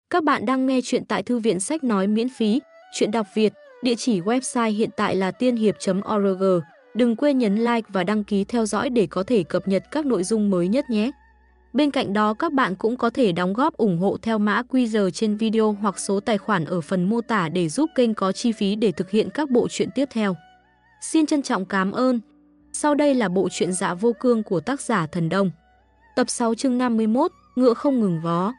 Các bạn đang nghe chuyện tại thư viện sách nói miễn phí, chuyện đọc Việt, địa chỉ website hiện tại là tiên hiệp.org. Đừng quên nhấn like và đăng ký theo dõi để có thể cập nhật các nội dung mới nhất nhé. Bên cạnh đó các bạn cũng có thể đóng góp ủng hộ theo mã QR trên video hoặc số tài khoản ở phần mô tả để giúp kênh có chi phí để thực hiện các bộ truyện tiếp theo. Xin trân trọng cảm ơn. Sau đây là bộ truyện Dạ Vô Cương của tác giả Thần Đông. Tập 6 chương 51, Ngựa không ngừng vó.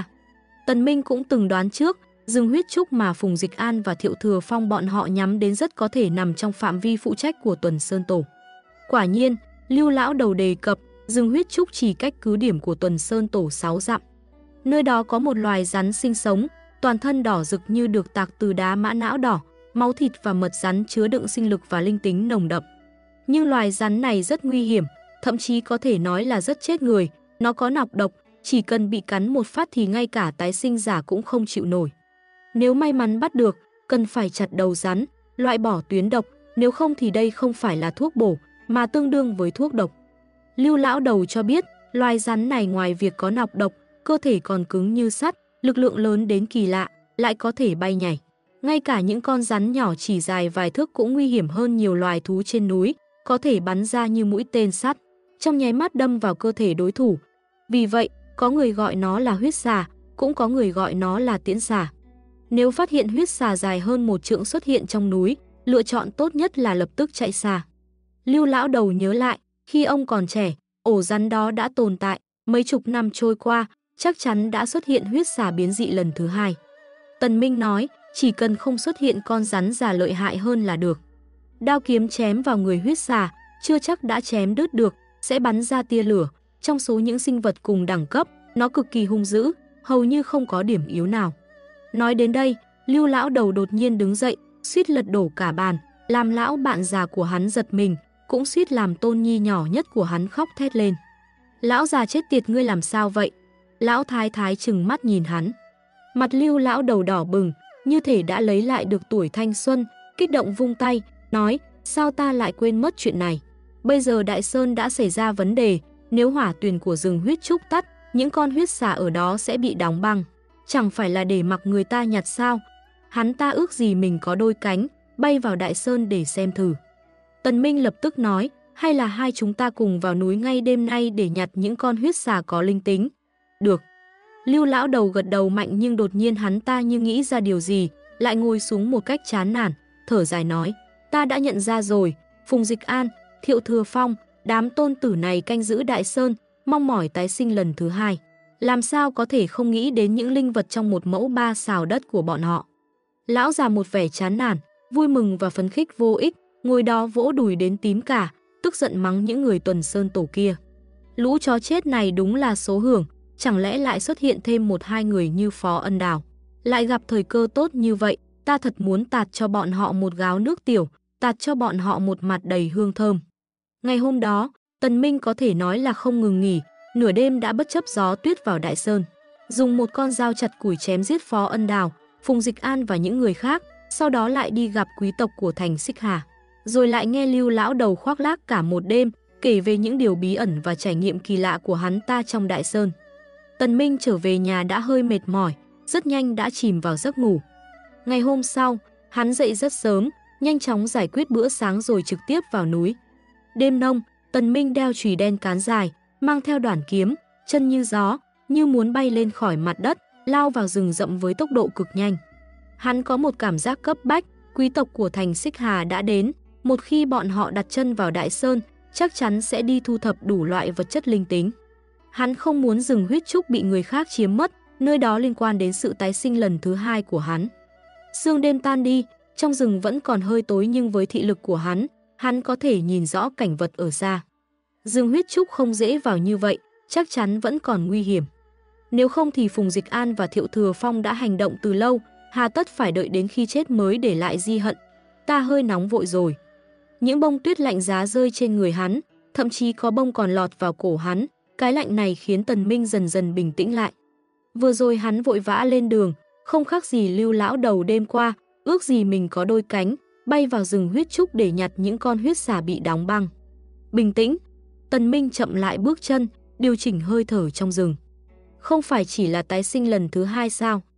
Tần Minh cũng từng đoán trước, rừng huyết trúc mà Phùng Dịch An và Thiệu Thừa Phong bọn họ nhắm đến rất có thể nằm trong phạm vi phụ trách của Tuần Sơn Tổ. Quả nhiên, Lưu lão đầu đề cập, rừng huyết trúc chỉ cách cứ điểm của Tuần Sơn Tổ 6 dặm. Nơi đó có một loài rắn sinh sống, toàn thân đỏ rực như được tạc từ đá mã não đỏ, máu thịt và mật rắn chứa đựng sinh lực và linh tính nồng đậm. Nhưng loài rắn này rất nguy hiểm, thậm chí có thể nói là rất chết người, nó có nọc độc, chỉ cần bị cắn một phát thì ngay cả tái sinh giả cũng không chịu nổi. Nếu may mắn bắt được, cần phải chặt đầu rắn, loại bỏ tuyến độc, nếu không thì đây không phải là thuốc bổ, mà tương đương với thuốc độc. Lưu lão đầu cho biết, loài rắn này ngoài việc có nọc độc, cơ thể còn cứng như sắt, lực lượng lớn đến kỳ lạ, lại có thể bay nhảy. Ngay cả những con rắn nhỏ chỉ dài vài thước cũng nguy hiểm hơn nhiều loài thú trên núi, có thể bắn ra như mũi tên sắt, trong nháy mắt đâm vào cơ thể đối thủ. Vì vậy, có người gọi nó là huyết xà, cũng có người gọi nó là tiễn xà. Nếu phát hiện huyết xà dài hơn 1 trượng xuất hiện trong núi, lựa chọn tốt nhất là lập tức chạy xa. Lưu lão đầu nhớ lại, khi ông còn trẻ, ổ rắn đó đã tồn tại, mấy chục năm trôi qua, chắc chắn đã xuất hiện huyết xà biến dị lần thứ 2. Tần Minh nói, chỉ cần không xuất hiện con rắn già lợi hại hơn là được. Đao kiếm chém vào người huyết xà, chưa chắc đã chém đứt được, sẽ bắn ra tia lửa. Trong số những sinh vật cùng đẳng cấp, nó cực kỳ hung dữ, hầu như không có điểm yếu nào. Nói đến đây, Lưu lão đầu đột nhiên đứng dậy, suýt lật đổ cả bàn, làm lão bạn già của hắn giật mình, cũng suýt làm tôn nhi nhỏ nhất của hắn khóc thét lên. Lão già chết tiệt, ngươi làm sao vậy? Lão thái thái trừng mắt nhìn hắn. Mặt Lưu lão đầu đỏ bừng, như thể đã lấy lại được tuổi thanh xuân, kích động vung tay, nói, sao ta lại quên mất chuyện này? Bây giờ Đại Sơn đã xảy ra vấn đề, nếu hỏa tuyền của rừng huyết trúc tắt, những con huyết xà ở đó sẽ bị đóng băng. Chẳng phải là để mặc người ta nhặt sao? Hắn ta ước gì mình có đôi cánh, bay vào Đại Sơn để xem thử. Tần Minh lập tức nói, hay là hai chúng ta cùng vào núi ngay đêm nay để nhặt những con huyết xà có linh tính? Được. Lưu lão đầu gật đầu mạnh, nhưng đột nhiên hắn ta như nghĩ ra điều gì, lại ngồi xuống một cách chán nản, thở dài nói, ta đã nhận ra rồi, Phùng Dịch An, Thiệu Thừa Phong, đám tôn tử này canh giữ Đại Sơn, mong mỏi tái sinh lần thứ 2. Làm sao có thể không nghĩ đến những linh vật trong một mẫu 3 sào đất của bọn họ. Lão già một vẻ chán nản, vui mừng và phấn khích vô ích, ngồi đó vỗ đùi đến tím cả, tức giận mắng những người Tuần Sơn Tổ kia. Lũ chó chết này đúng là số hưởng, chẳng lẽ lại xuất hiện thêm 1-2 người như Phó Ân Đào. Lại gặp thời cơ tốt như vậy, ta thật muốn tạt cho bọn họ một gáo nước tiểu, tạt cho bọn họ một mặt đầy hương thơm. Ngày hôm đó, Tần Minh có thể nói là không ngừng nghỉ, nửa đêm đã bất chấp gió tuyết vào Đại Sơn, dùng một con dao chặt củi chém giết Phó Ân Đào, Phùng Dịch An và những người khác, sau đó lại đi gặp quý tộc của thành Xích Hà, rồi lại nghe Lưu lão đầu khoác lác cả một đêm, kể về những điều bí ẩn và trải nghiệm kỳ lạ của hắn ta trong Đại Sơn. Tần Minh trở về nhà đã hơi mệt mỏi, rất nhanh đã chìm vào giấc ngủ. Ngày hôm sau, hắn dậy rất sớm, nhanh chóng giải quyết bữa sáng rồi trực tiếp vào núi. Đêm nông, Tần Minh đeo chùy đen cán dài, mang theo đoản kiếm, chân như gió, như muốn bay lên khỏi mặt đất, lao vào rừng rậm với tốc độ cực nhanh. Hắn có một cảm giác cấp bách, quý tộc của thành Xích Hà đã đến, một khi bọn họ đặt chân vào Đại Sơn, chắc chắn sẽ đi thu thập đủ loại vật chất linh tính. Hắn không muốn rừng huyết trúc bị người khác chiếm mất, nơi đó liên quan đến sự tái sinh lần thứ 2 của hắn. Sương đêm tan đi, trong rừng vẫn còn hơi tối, nhưng với thị lực của hắn có thể nhìn rõ cảnh vật ở xa. Rừng huyết trúc không dễ vào như vậy, chắc chắn vẫn còn nguy hiểm. Nếu không thì Phùng Dịch An và Thiệu Thừa Phong đã hành động từ lâu, hà tất phải đợi đến khi chết mới để lại di hận. Ta hơi nóng vội rồi. Những bông tuyết lạnh giá rơi trên người hắn, thậm chí có bông còn lọt vào cổ hắn. Cái lạnh này khiến Tần Minh dần dần bình tĩnh lại. Vừa rồi hắn vội vã lên đường, không khác gì Lưu lão đầu đêm qua, ước gì mình có đôi cánh, bay vào rừng huyết trúc để nhặt những con huyết xà bị đóng băng. Bình tĩnh, Tần Minh chậm lại bước chân, điều chỉnh hơi thở trong rừng. Không phải chỉ là tái sinh lần thứ 2 sao?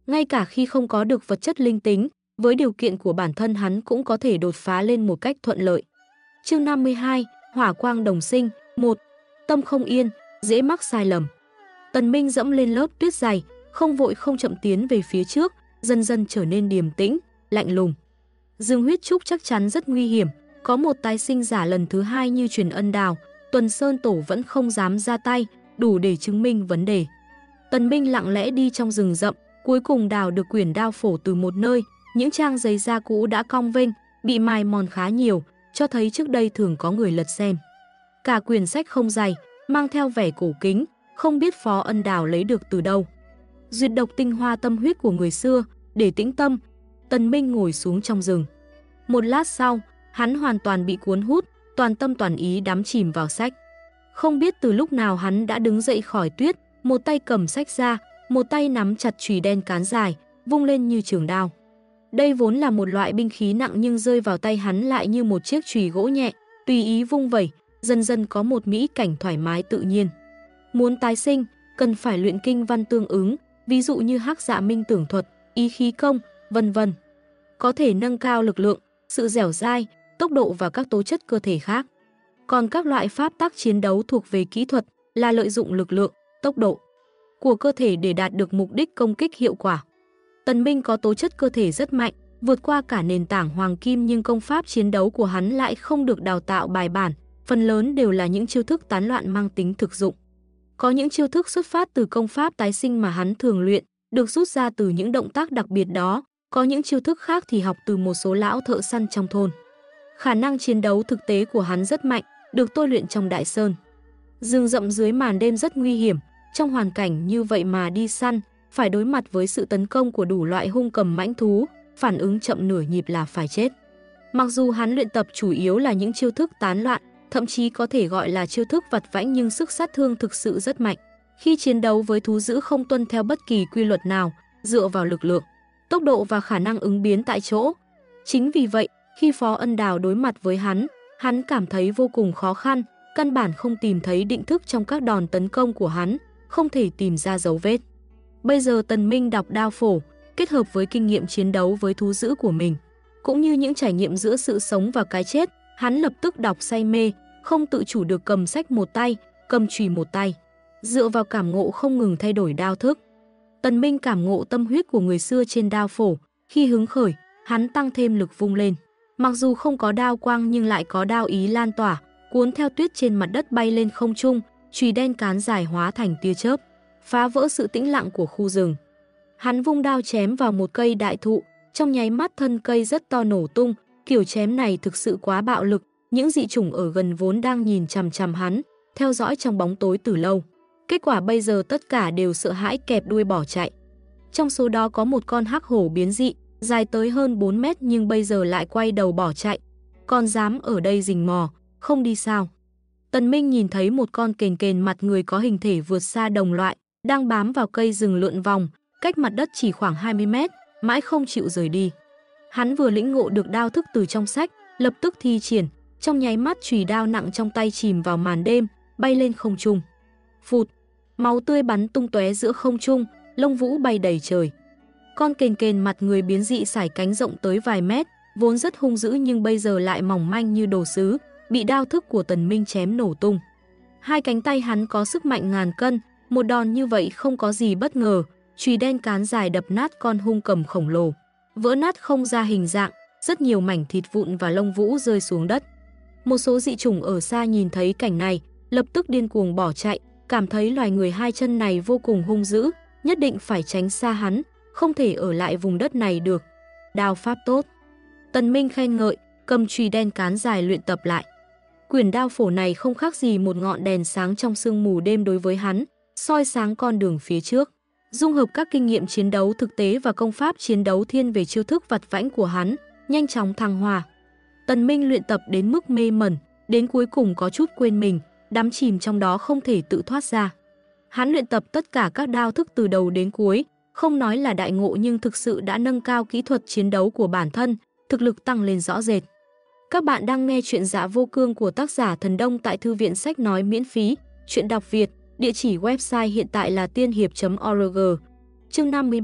Ngay cả khi không có được vật chất linh tính, với điều kiện của bản thân hắn cũng có thể đột phá lên một cách thuận lợi. Chương 52, Hỏa quang đồng sinh. 1. Tâm không yên, dễ mắc sai lầm. Tần Minh dẫm lên lớp tuyết dày, không vội không chậm tiến về phía trước, dần dần trở nên điềm tĩnh, lạnh lùng. Dương huyết trúc chắc chắn rất nguy hiểm, có một tái sinh giả lần thứ hai như Truyền Ân Đào, Tuần Sơn Tổ vẫn không dám ra tay, đủ để chứng minh vấn đề. Tần Minh lặng lẽ đi trong rừng rậm, cuối cùng đào được quyển đao phổ từ một nơi, những trang giấy da cũ đã cong vênh, bị mài mòn khá nhiều, cho thấy trước đây thường có người lật xem. Cả quyển sách không dày, mang theo vẻ cổ kính, không biết Phó Ân Đào lấy được từ đâu. Duyệt độc tinh hoa tâm huyết của người xưa, để tĩnh tâm, Tần Minh ngồi xuống trong rừng. Một lát sau, hắn hoàn toàn bị cuốn hút, toàn tâm toàn ý đắm chìm vào sách. Không biết từ lúc nào hắn đã đứng dậy khỏi tuyết, một tay cầm sách ra, một tay nắm chặt chùy đen cán dài, vung lên như trường đao. Đây vốn là một loại binh khí nặng nhưng rơi vào tay hắn lại như một chiếc chùy gỗ nhẹ, tùy ý vung vẩy, dần dần có một mỹ cảnh thoải mái tự nhiên. Muốn tái sinh, cần phải luyện kinh văn tương ứng, ví dụ như Hắc Dạ Minh tưởng thuật, ý khí công, vân vân. Có thể nâng cao lực lượng, sự dẻo dai, tốc độ và các tố chất cơ thể khác. Còn các loại pháp tắc chiến đấu thuộc về kỹ thuật là lợi dụng lực lượng, tốc độ của cơ thể để đạt được mục đích công kích hiệu quả. Tần Minh có tố chất cơ thể rất mạnh, vượt qua cả nền tảng hoàng kim nhưng công pháp chiến đấu của hắn lại không được đào tạo bài bản, phần lớn đều là những chiêu thức tán loạn mang tính thực dụng. Có những chiêu thức xuất phát từ công pháp tái sinh mà hắn thường luyện, được rút ra từ những động tác đặc biệt đó, có những chiêu thức khác thì học từ một số lão thợ săn trong thôn. Khả năng chiến đấu thực tế của hắn rất mạnh, được tôi luyện trong Đại Sơn. Rừng rậm dưới màn đêm rất nguy hiểm, trong hoàn cảnh như vậy mà đi săn, phải đối mặt với sự tấn công của đủ loại hung cầm mãnh thú, phản ứng chậm nửa nhịp là phải chết. Mặc dù hắn luyện tập chủ yếu là những chiêu thức tán loạn, thậm chí có thể gọi là chiêu thức vặt vãnh nhưng sức sát thương thực sự rất mạnh. Khi chiến đấu với thú dữ không tuân theo bất kỳ quy luật nào, dựa vào lực lượng, tốc độ và khả năng ứng biến tại chỗ. Chính vì vậy, khi Phó Ân Đào đối mặt với hắn cảm thấy vô cùng khó khăn, căn bản không tìm thấy định thức trong các đòn tấn công của hắn, không thể tìm ra dấu vết. Bây giờ Tần Minh đọc đao phổ, kết hợp với kinh nghiệm chiến đấu với thú dữ của mình, cũng như những trải nghiệm giữa sự sống và cái chết, hắn lập tức đọc say mê, không tự chủ được cầm sách một tay, cầm chùy một tay, dựa vào cảm ngộ không ngừng thay đổi đao thức. Tần Minh cảm ngộ tâm huyết của người xưa trên đao phổ, khi hứng khởi, hắn tăng thêm lực vung lên. Mặc dù không có đao quang nhưng lại có đao ý lan tỏa, cuốn theo tuyết trên mặt đất bay lên không trung, chùy đen cán dài hóa thành tia chớp, phá vỡ sự tĩnh lặng của khu rừng. Hắn vung đao chém vào một cây đại thụ, trong nháy mắt thân cây rất to nổ tung, kiểu chém này thực sự quá bạo lực, những dị chủng ở gần vốn đang nhìn chằm chằm hắn, theo dõi trong bóng tối từ lâu. Kết quả bây giờ tất cả đều sợ hãi kẹp đuôi bỏ chạy. Trong số đó có một con hắc hổ biến dị, dài tới hơn 4 mét nhưng bây giờ lại quay đầu bỏ chạy. Còn dám ở đây rình mò, không đi sao? Tần Minh nhìn thấy một con kền kền mặt người có hình thể vượt xa đồng loại, đang bám vào cây rừng lượn vòng, cách mặt đất chỉ khoảng 20 mét, mãi không chịu rời đi. Hắn vừa lĩnh ngộ được đao thức từ trong sách, lập tức thi triển, trong nháy mắt chùy đao nặng trong tay chìm vào màn đêm, bay lên không trung. Phụt, máu tươi bắn tung tóe giữa không trung, lông vũ bay đầy trời. Con kền kền mặt người biến dị sải cánh rộng tới vài mét, vốn rất hung dữ nhưng bây giờ lại mỏng manh như đồ sứ, bị đao thức của Tần Minh chém nổ tung. Hai cánh tay hắn có sức mạnh ngàn cân, một đòn như vậy không có gì bất ngờ, chùy đen cán dài đập nát con hung cầm khổng lồ, vỡ nát không ra hình dạng, rất nhiều mảnh thịt vụn và lông vũ rơi xuống đất. Một số dị chủng ở xa nhìn thấy cảnh này, lập tức điên cuồng bỏ chạy, cảm thấy loài người hai chân này vô cùng hung dữ, nhất định phải tránh xa hắn, không thể ở lại vùng đất này được. Đao pháp tốt. Tần Minh khen ngợi, cầm chùy đen cán dài luyện tập lại. Quyển đao phổ này không khác gì một ngọn đèn sáng trong sương mù đêm đối với hắn, soi sáng con đường phía trước. Dung hợp các kinh nghiệm chiến đấu thực tế và công pháp chiến đấu thiên về chiêu thức vặt vãnh của hắn, nhanh chóng thăng hoa. Tần Minh luyện tập đến mức mê mẩn, đến cuối cùng có chút quên mình, đắm chìm trong đó không thể tự thoát ra. Hắn luyện tập tất cả các đao thức từ đầu đến cuối, không nói là đại ngộ nhưng thực sự đã nâng cao kỹ thuật chiến đấu của bản thân, thực lực tăng lên rõ rệt. Các bạn đang nghe chuyện Dạ Vô Cương của tác giả Thần Đông tại Thư viện Sách Nói miễn phí, chuyện đọc Việt, địa chỉ website hiện tại là tiên hiệp.org. Chương 53,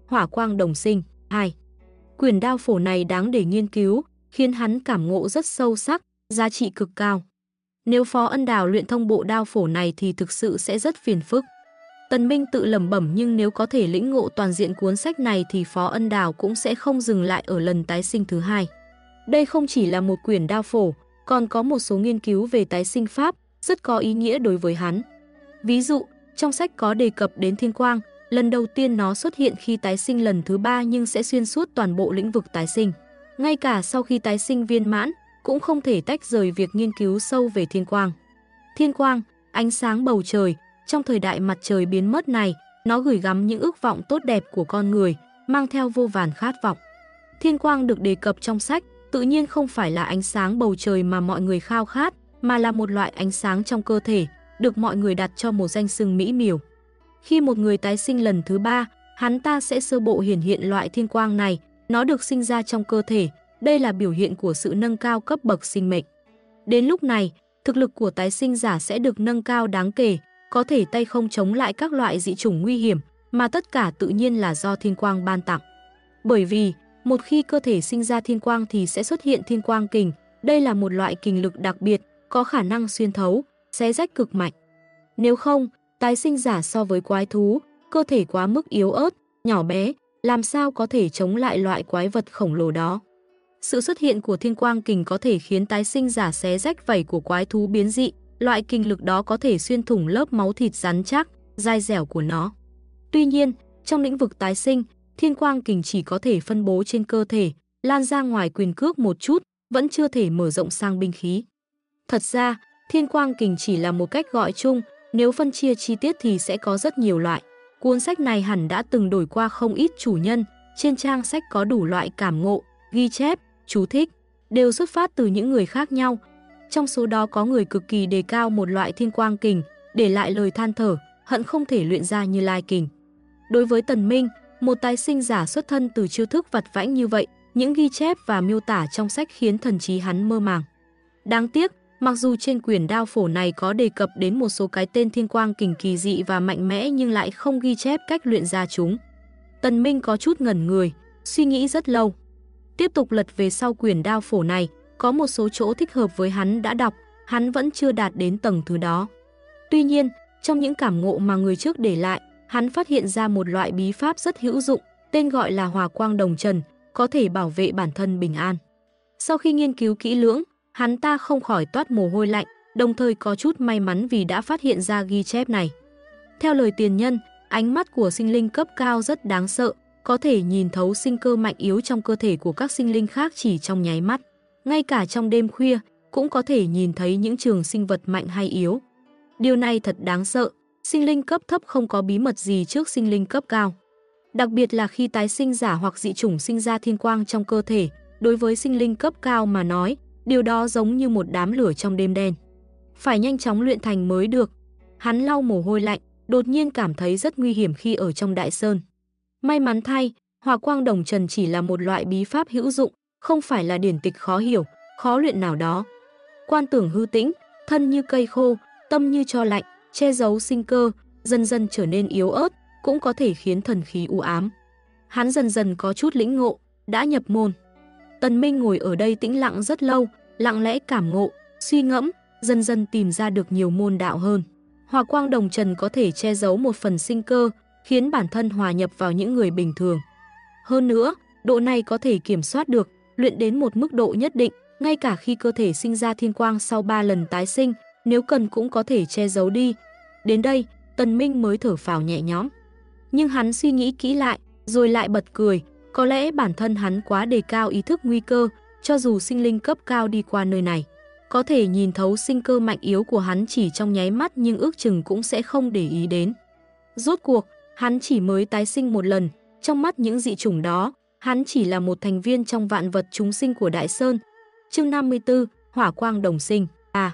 Hỏa quang đồng sinh 2. Quyển đao phổ này đáng để nghiên cứu, khiến hắn cảm ngộ rất sâu sắc, giá trị cực cao. Nếu Phó Ân Đào luyện thông bộ đao phổ này thì thực sự sẽ rất phiền phức. Tần Minh tự lẩm bẩm, nhưng nếu có thể lĩnh ngộ toàn diện cuốn sách này thì Phó Ân Đào cũng sẽ không dừng lại ở lần tái sinh thứ hai. Đây không chỉ là một quyển đao phổ, còn có một số nghiên cứu về tái sinh pháp rất có ý nghĩa đối với hắn. Ví dụ, trong sách có đề cập đến thiên quang, lần đầu tiên nó xuất hiện khi tái sinh lần thứ 3 nhưng sẽ xuyên suốt toàn bộ lĩnh vực tái sinh. Ngay cả sau khi tái sinh viên mãn, cũng không thể tách rời việc nghiên cứu sâu về thiên quang. Thiên quang, ánh sáng bầu trời, trong thời đại mặt trời biến mất này, nó gửi gắm những ước vọng tốt đẹp của con người, mang theo vô vàn khát vọng. Thiên quang được đề cập trong sách, tự nhiên không phải là ánh sáng bầu trời mà mọi người khao khát, mà là một loại ánh sáng trong cơ thể, được mọi người đặt cho một danh xưng mỹ miều. Khi một người tái sinh lần thứ 3, hắn ta sẽ sơ bộ hiển hiện loại thiên quang này, nó được sinh ra trong cơ thể, đây là biểu hiện của sự nâng cao cấp bậc sinh mệnh. Đến lúc này, thực lực của tái sinh giả sẽ được nâng cao đáng kể, có thể tay không chống lại các loại dị chủng nguy hiểm, mà tất cả tự nhiên là do thiên quang ban tặng. Bởi vì, một khi cơ thể sinh ra thiên quang thì sẽ xuất hiện thiên quang kình, đây là một loại kình lực đặc biệt, có khả năng xuyên thấu, xé rách cực mạnh. Nếu không, tái sinh giả so với quái thú, cơ thể quá mức yếu ớt, nhỏ bé, làm sao có thể chống lại loại quái vật khổng lồ đó. Sự xuất hiện của thiên quang kình có thể khiến tái sinh giả xé rách vảy của quái thú biến dị, loại kình lực đó có thể xuyên thủng lớp máu thịt rắn chắc, dai dẻo của nó. Tuy nhiên, trong lĩnh vực tái sinh, thiên quang kình chỉ có thể phân bố trên cơ thể, lan ra ngoài quyền cước một chút, vẫn chưa thể mở rộng sang binh khí. Thật ra, thiên quang kình chỉ là một cách gọi chung, nếu phân chia chi tiết thì sẽ có rất nhiều loại. Cuốn sách này hẳn đã từng đổi qua không ít chủ nhân, trên trang sách có đủ loại cảm ngộ, ghi chép, chú thích, đều xuất phát từ những người khác nhau. Trong số đó có người cực kỳ đề cao một loại thiên quang kình, để lại lời than thở, hận không thể luyện ra Như Lai kình. Đối với Tần Minh, một tái sinh giả xuất thân từ chiêu thức vặt vãnh như vậy, những ghi chép và miêu tả trong sách khiến thần trí hắn mơ màng. Đáng tiếc, mặc dù trên quyển đao phổ này có đề cập đến một số cái tên thiên quang kình kỳ dị và mạnh mẽ nhưng lại không ghi chép cách luyện ra chúng. Tần Minh có chút ngẩn người, suy nghĩ rất lâu. Tiếp tục lật về sau quyển đao phổ này, có một số chỗ thích hợp với hắn đã đọc, hắn vẫn chưa đạt đến tầng thứ đó. Tuy nhiên, trong những cảm ngộ mà người trước để lại, hắn phát hiện ra một loại bí pháp rất hữu dụng, tên gọi là Hỏa quang đồng trần, có thể bảo vệ bản thân bình an. Sau khi nghiên cứu kỹ lưỡng, hắn ta không khỏi toát mồ hôi lạnh, đồng thời có chút may mắn vì đã phát hiện ra ghi chép này. Theo lời tiền nhân, ánh mắt của sinh linh cấp cao rất đáng sợ, có thể nhìn thấu sinh cơ mạnh yếu trong cơ thể của các sinh linh khác chỉ trong nháy mắt. Ngay cả trong đêm khuya, cũng có thể nhìn thấy những trường sinh vật mạnh hay yếu. Điều này thật đáng sợ, sinh linh cấp thấp không có bí mật gì trước sinh linh cấp cao. Đặc biệt là khi tái sinh giả hoặc dị chủng sinh ra thiên quang trong cơ thể, đối với sinh linh cấp cao mà nói, điều đó giống như một đám lửa trong đêm đen. Phải nhanh chóng luyện thành mới được. Hắn lau mồ hôi lạnh, đột nhiên cảm thấy rất nguy hiểm khi ở trong đại sơn. May mắn thay, Hỏa quang đồng trần chỉ là một loại bí pháp hữu dụng, không phải là điển tịch khó hiểu, khó luyện nào đó. Quan tưởng hư tĩnh, thân như cây khô, tâm như tro lạnh, che giấu sinh cơ, dần dần trở nên yếu ớt, cũng có thể khiến thần khí u ám. Hắn dần dần có chút lĩnh ngộ, đã nhập môn. Tần Minh ngồi ở đây tĩnh lặng rất lâu, lặng lẽ cảm ngộ, suy ngẫm, dần dần tìm ra được nhiều môn đạo hơn. Hỏa quang đồng trần có thể che giấu một phần sinh cơ, khiến bản thân hòa nhập vào những người bình thường. Hơn nữa, độ này có thể kiểm soát được, luyện đến một mức độ nhất định, ngay cả khi cơ thể sinh ra thiên quang sau 3 lần tái sinh, nếu cần cũng có thể che giấu đi. Đến đây, Tần Minh mới thở phào nhẹ nhõm. Nhưng hắn suy nghĩ kỹ lại, rồi lại bật cười, có lẽ bản thân hắn quá đề cao ý thức nguy cơ, cho dù sinh linh cấp cao đi qua nơi này, có thể nhìn thấu sinh cơ mạnh yếu của hắn chỉ trong nháy mắt nhưng ước chừng cũng sẽ không để ý đến. Rốt cuộc, hắn chỉ mới tái sinh một lần, trong mắt những dị chủng đó, hắn chỉ là một thành viên trong vạn vật chúng sinh của Đại Sơn. Chương 54, Hỏa quang đồng sinh.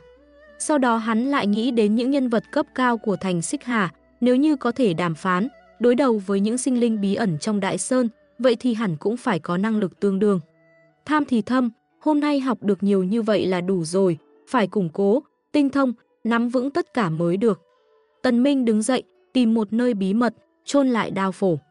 Sau đó hắn lại nghĩ đến những nhân vật cấp cao của thành Xích Hà, nếu như có thể đàm phán, đối đầu với những sinh linh bí ẩn trong Đại Sơn, vậy thì hẳn cũng phải có năng lực tương đương. Tham thì thâm, hôm nay học được nhiều như vậy là đủ rồi, phải củng cố, tinh thông, nắm vững tất cả mới được. Tần Minh đứng dậy, tìm một nơi bí mật, chôn lại đao phổ.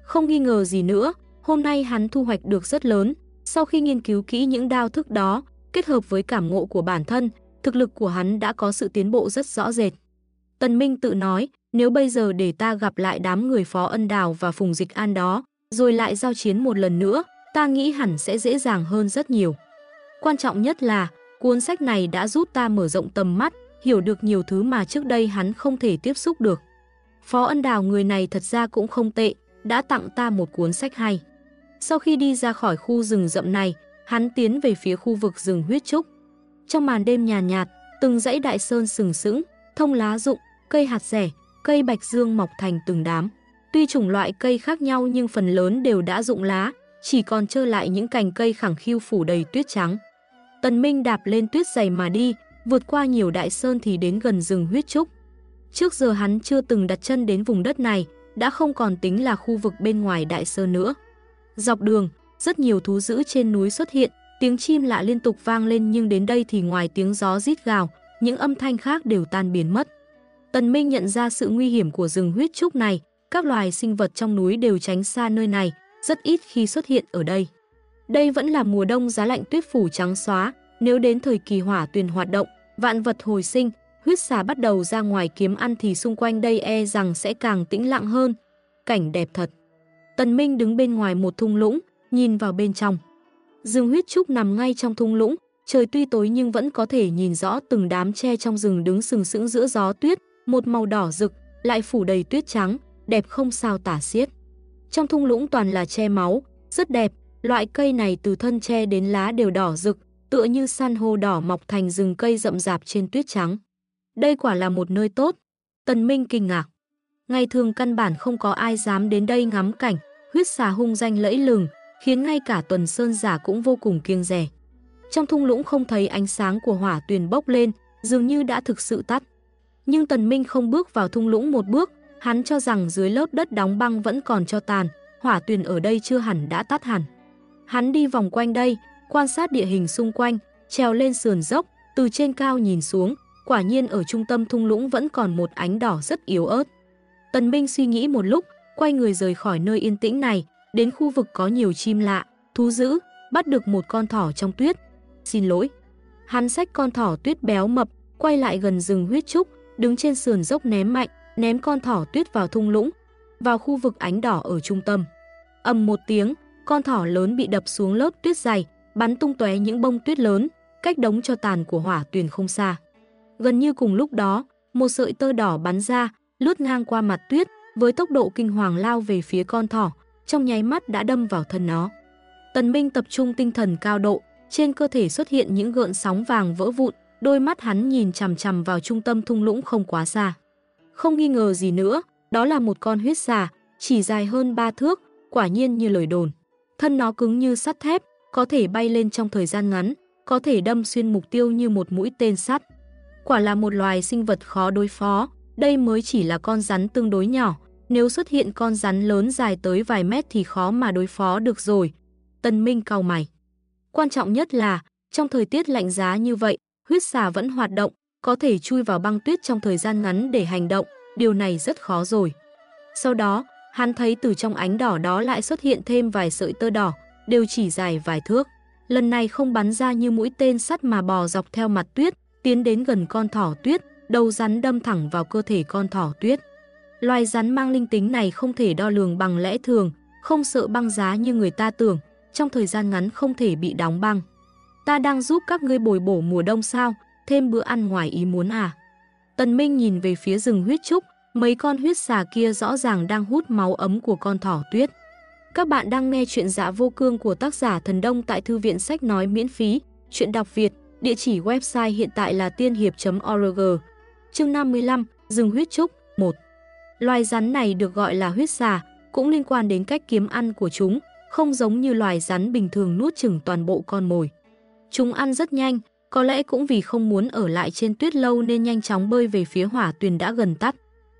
Không nghi ngờ gì nữa, hôm nay hắn thu hoạch được rất lớn. Sau khi nghiên cứu kỹ những đao thức đó, kết hợp với cảm ngộ của bản thân, thực lực của hắn đã có sự tiến bộ rất rõ rệt. Tần Minh tự nói, nếu bây giờ để ta gặp lại đám người Phó Ân Đào và Phùng Dịch An đó, rồi lại giao chiến một lần nữa, ta nghĩ hẳn sẽ dễ dàng hơn rất nhiều. Quan trọng nhất là, cuốn sách này đã giúp ta mở rộng tầm mắt, hiểu được nhiều thứ mà trước đây hắn không thể tiếp xúc được. Phó Ân Đào người này thật ra cũng không tệ, đã tặng ta một cuốn sách hay. Sau khi đi ra khỏi khu rừng rậm này, hắn tiến về phía khu vực rừng huyết trúc. Trong màn đêm nhàn nhạt, từng dãy đại sơn sừng sững, thông lá rụng, cây hạt rẻ, cây bạch dương mọc thành từng đám. Tuy chủng loại cây khác nhau nhưng phần lớn đều đã rụng lá, chỉ còn trơ lại những cành cây khẳng khiu phủ đầy tuyết trắng. Tần Minh đạp lên tuyết dày mà đi, vượt qua nhiều đại sơn thì đến gần rừng huyết trúc. Trước giờ hắn chưa từng đặt chân đến vùng đất này, đã không còn tính là khu vực bên ngoài đại sơn nữa. Dọc đường, rất nhiều thú dữ trên núi xuất hiện, tiếng chim lạ liên tục vang lên, nhưng đến đây thì ngoài tiếng gió rít gào, những âm thanh khác đều tan biến mất. Tần Minh nhận ra sự nguy hiểm của rừng huyết trúc này, các loài sinh vật trong núi đều tránh xa nơi này, rất ít khi xuất hiện ở đây. Đây vẫn là mùa đông giá lạnh, tuyết phủ trắng xóa, nếu đến thời kỳ hỏa tuyền hoạt động, vạn vật hồi sinh, huyết xà bắt đầu ra ngoài kiếm ăn thì xung quanh đây e rằng sẽ càng tĩnh lặng hơn. Cảnh đẹp thật. Tần Minh đứng bên ngoài một thung lũng, nhìn vào bên trong. Rừng huyết trúc nằm ngay trong thung lũng, trời tuy tối nhưng vẫn có thể nhìn rõ từng đám tre trong rừng đứng sừng sững giữa gió tuyết, một màu đỏ rực, lại phủ đầy tuyết trắng, đẹp không sao tả xiết. Trong thung lũng toàn là tre máu, rất đẹp, loại cây này từ thân tre đến lá đều đỏ rực, tựa như san hô đỏ mọc thành rừng cây rậm rạp trên tuyết trắng. Đây quả là một nơi tốt. Tần Minh kinh ngạc. Ngày thường căn bản không có ai dám đến đây ngắm cảnh, huyết xà hung danh lẫy lừng, khiến ngay cả Tuần Sơn giả cũng vô cùng kiêng dè. Trong thung lũng không thấy ánh sáng của hỏa tuyền bốc lên, dường như đã thực sự tắt. Nhưng Tần Minh không bước vào thung lũng một bước, hắn cho rằng dưới lớp đất đóng băng vẫn còn tro tàn, hỏa tuyền ở đây chưa hẳn đã tắt hẳn. Hắn đi vòng quanh đây, quan sát địa hình xung quanh, trèo lên sườn dốc, từ trên cao nhìn xuống, quả nhiên ở trung tâm thung lũng vẫn còn một ánh đỏ rất yếu ớt. Tần Minh suy nghĩ một lúc, quay người rời khỏi nơi yên tĩnh này, đến khu vực có nhiều chim lạ, thú dữ, bắt được một con thỏ trong tuyết. Xin lỗi. Hắn xách con thỏ tuyết béo mập, quay lại gần rừng huyết trúc, đứng trên sườn dốc ném mạnh, ném con thỏ tuyết vào thung lũng, vào khu vực ánh đỏ ở trung tâm. Ầm một tiếng, con thỏ lớn bị đập xuống lớp tuyết dày, bắn tung tóe những bông tuyết lớn, cách đống tro tàn của hỏa tuyền không xa. Gần như cùng lúc đó, một sợi tơ đỏ bắn ra, lướt ngang qua mặt tuyết, với tốc độ kinh hoàng lao về phía con thỏ, trong nháy mắt đã đâm vào thân nó. Tần Minh tập trung tinh thần cao độ, trên cơ thể xuất hiện những gợn sóng vàng vỡ vụn, đôi mắt hắn nhìn chằm chằm vào trung tâm thung lũng không quá xa. Không nghi ngờ gì nữa, đó là một con huyết xà, chỉ dài hơn 3 thước, quả nhiên như lời đồn. Thân nó cứng như sắt thép, có thể bay lên trong thời gian ngắn, có thể đâm xuyên mục tiêu như một mũi tên sắt. Quả là một loài sinh vật khó đối phó, đây mới chỉ là con rắn tương đối nhỏ, nếu xuất hiện con rắn lớn dài tới vài mét thì khó mà đối phó được rồi. Tần Minh cau mày. Quan trọng nhất là, trong thời tiết lạnh giá như vậy, huyết xà vẫn hoạt động, có thể chui vào băng tuyết trong thời gian ngắn để hành động, điều này rất khó rồi. Sau đó, hắn thấy từ trong ánh đỏ đó lại xuất hiện thêm vài sợi tơ đỏ, đều chỉ dài vài thước. Lần này không bắn ra như mũi tên sắt mà bò dọc theo mặt tuyết, tiến đến gần con thỏ tuyết, đầu rắn đâm thẳng vào cơ thể con thỏ tuyết. Loài rắn mang linh tính này không thể đo lường bằng lẽ thường, không sợ băng giá như người ta tưởng, trong thời gian ngắn không thể bị đóng băng. Ta đang giúp các ngươi bồi bổ mùa đông sao, thêm bữa ăn ngoài ý muốn à? Tần Minh nhìn về phía rừng huyết trúc, mấy con huyết xà kia rõ ràng đang hút máu ấm của con thỏ tuyết. Các bạn đang nghe chuyện Dạ Vô Cương của tác giả Thần Đông tại thư viện sách nói miễn phí, chuyện đọc Việt, địa chỉ website hiện tại là tiên hiệp.org. Chương 55, rừng huyết trúc 1. Loài rắn này được gọi là huyết xà, cũng liên quan đến cách kiếm ăn của chúng, không giống như loài rắn bình thường nuốt chửng toàn bộ con mồi. Chúng ăn rất nhanh, có lẽ cũng vì không muốn ở lại trên tuyết lâu nên nhanh chóng bơi về phía hỏa tuyền đã gần tắt.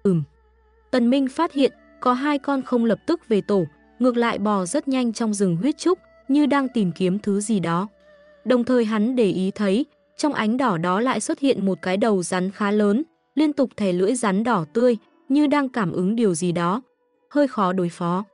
Tần Minh phát hiện có 2 con không lập tức về tổ, ngược lại bò rất nhanh trong rừng huyết trúc, như đang tìm kiếm thứ gì đó. Đồng thời hắn để ý thấy, trong ánh đỏ đó lại xuất hiện một cái đầu rắn khá lớn, liên tục thè lưỡi rắn đỏ tươi, như đang cảm ứng điều gì đó. Hơi khó đối phó.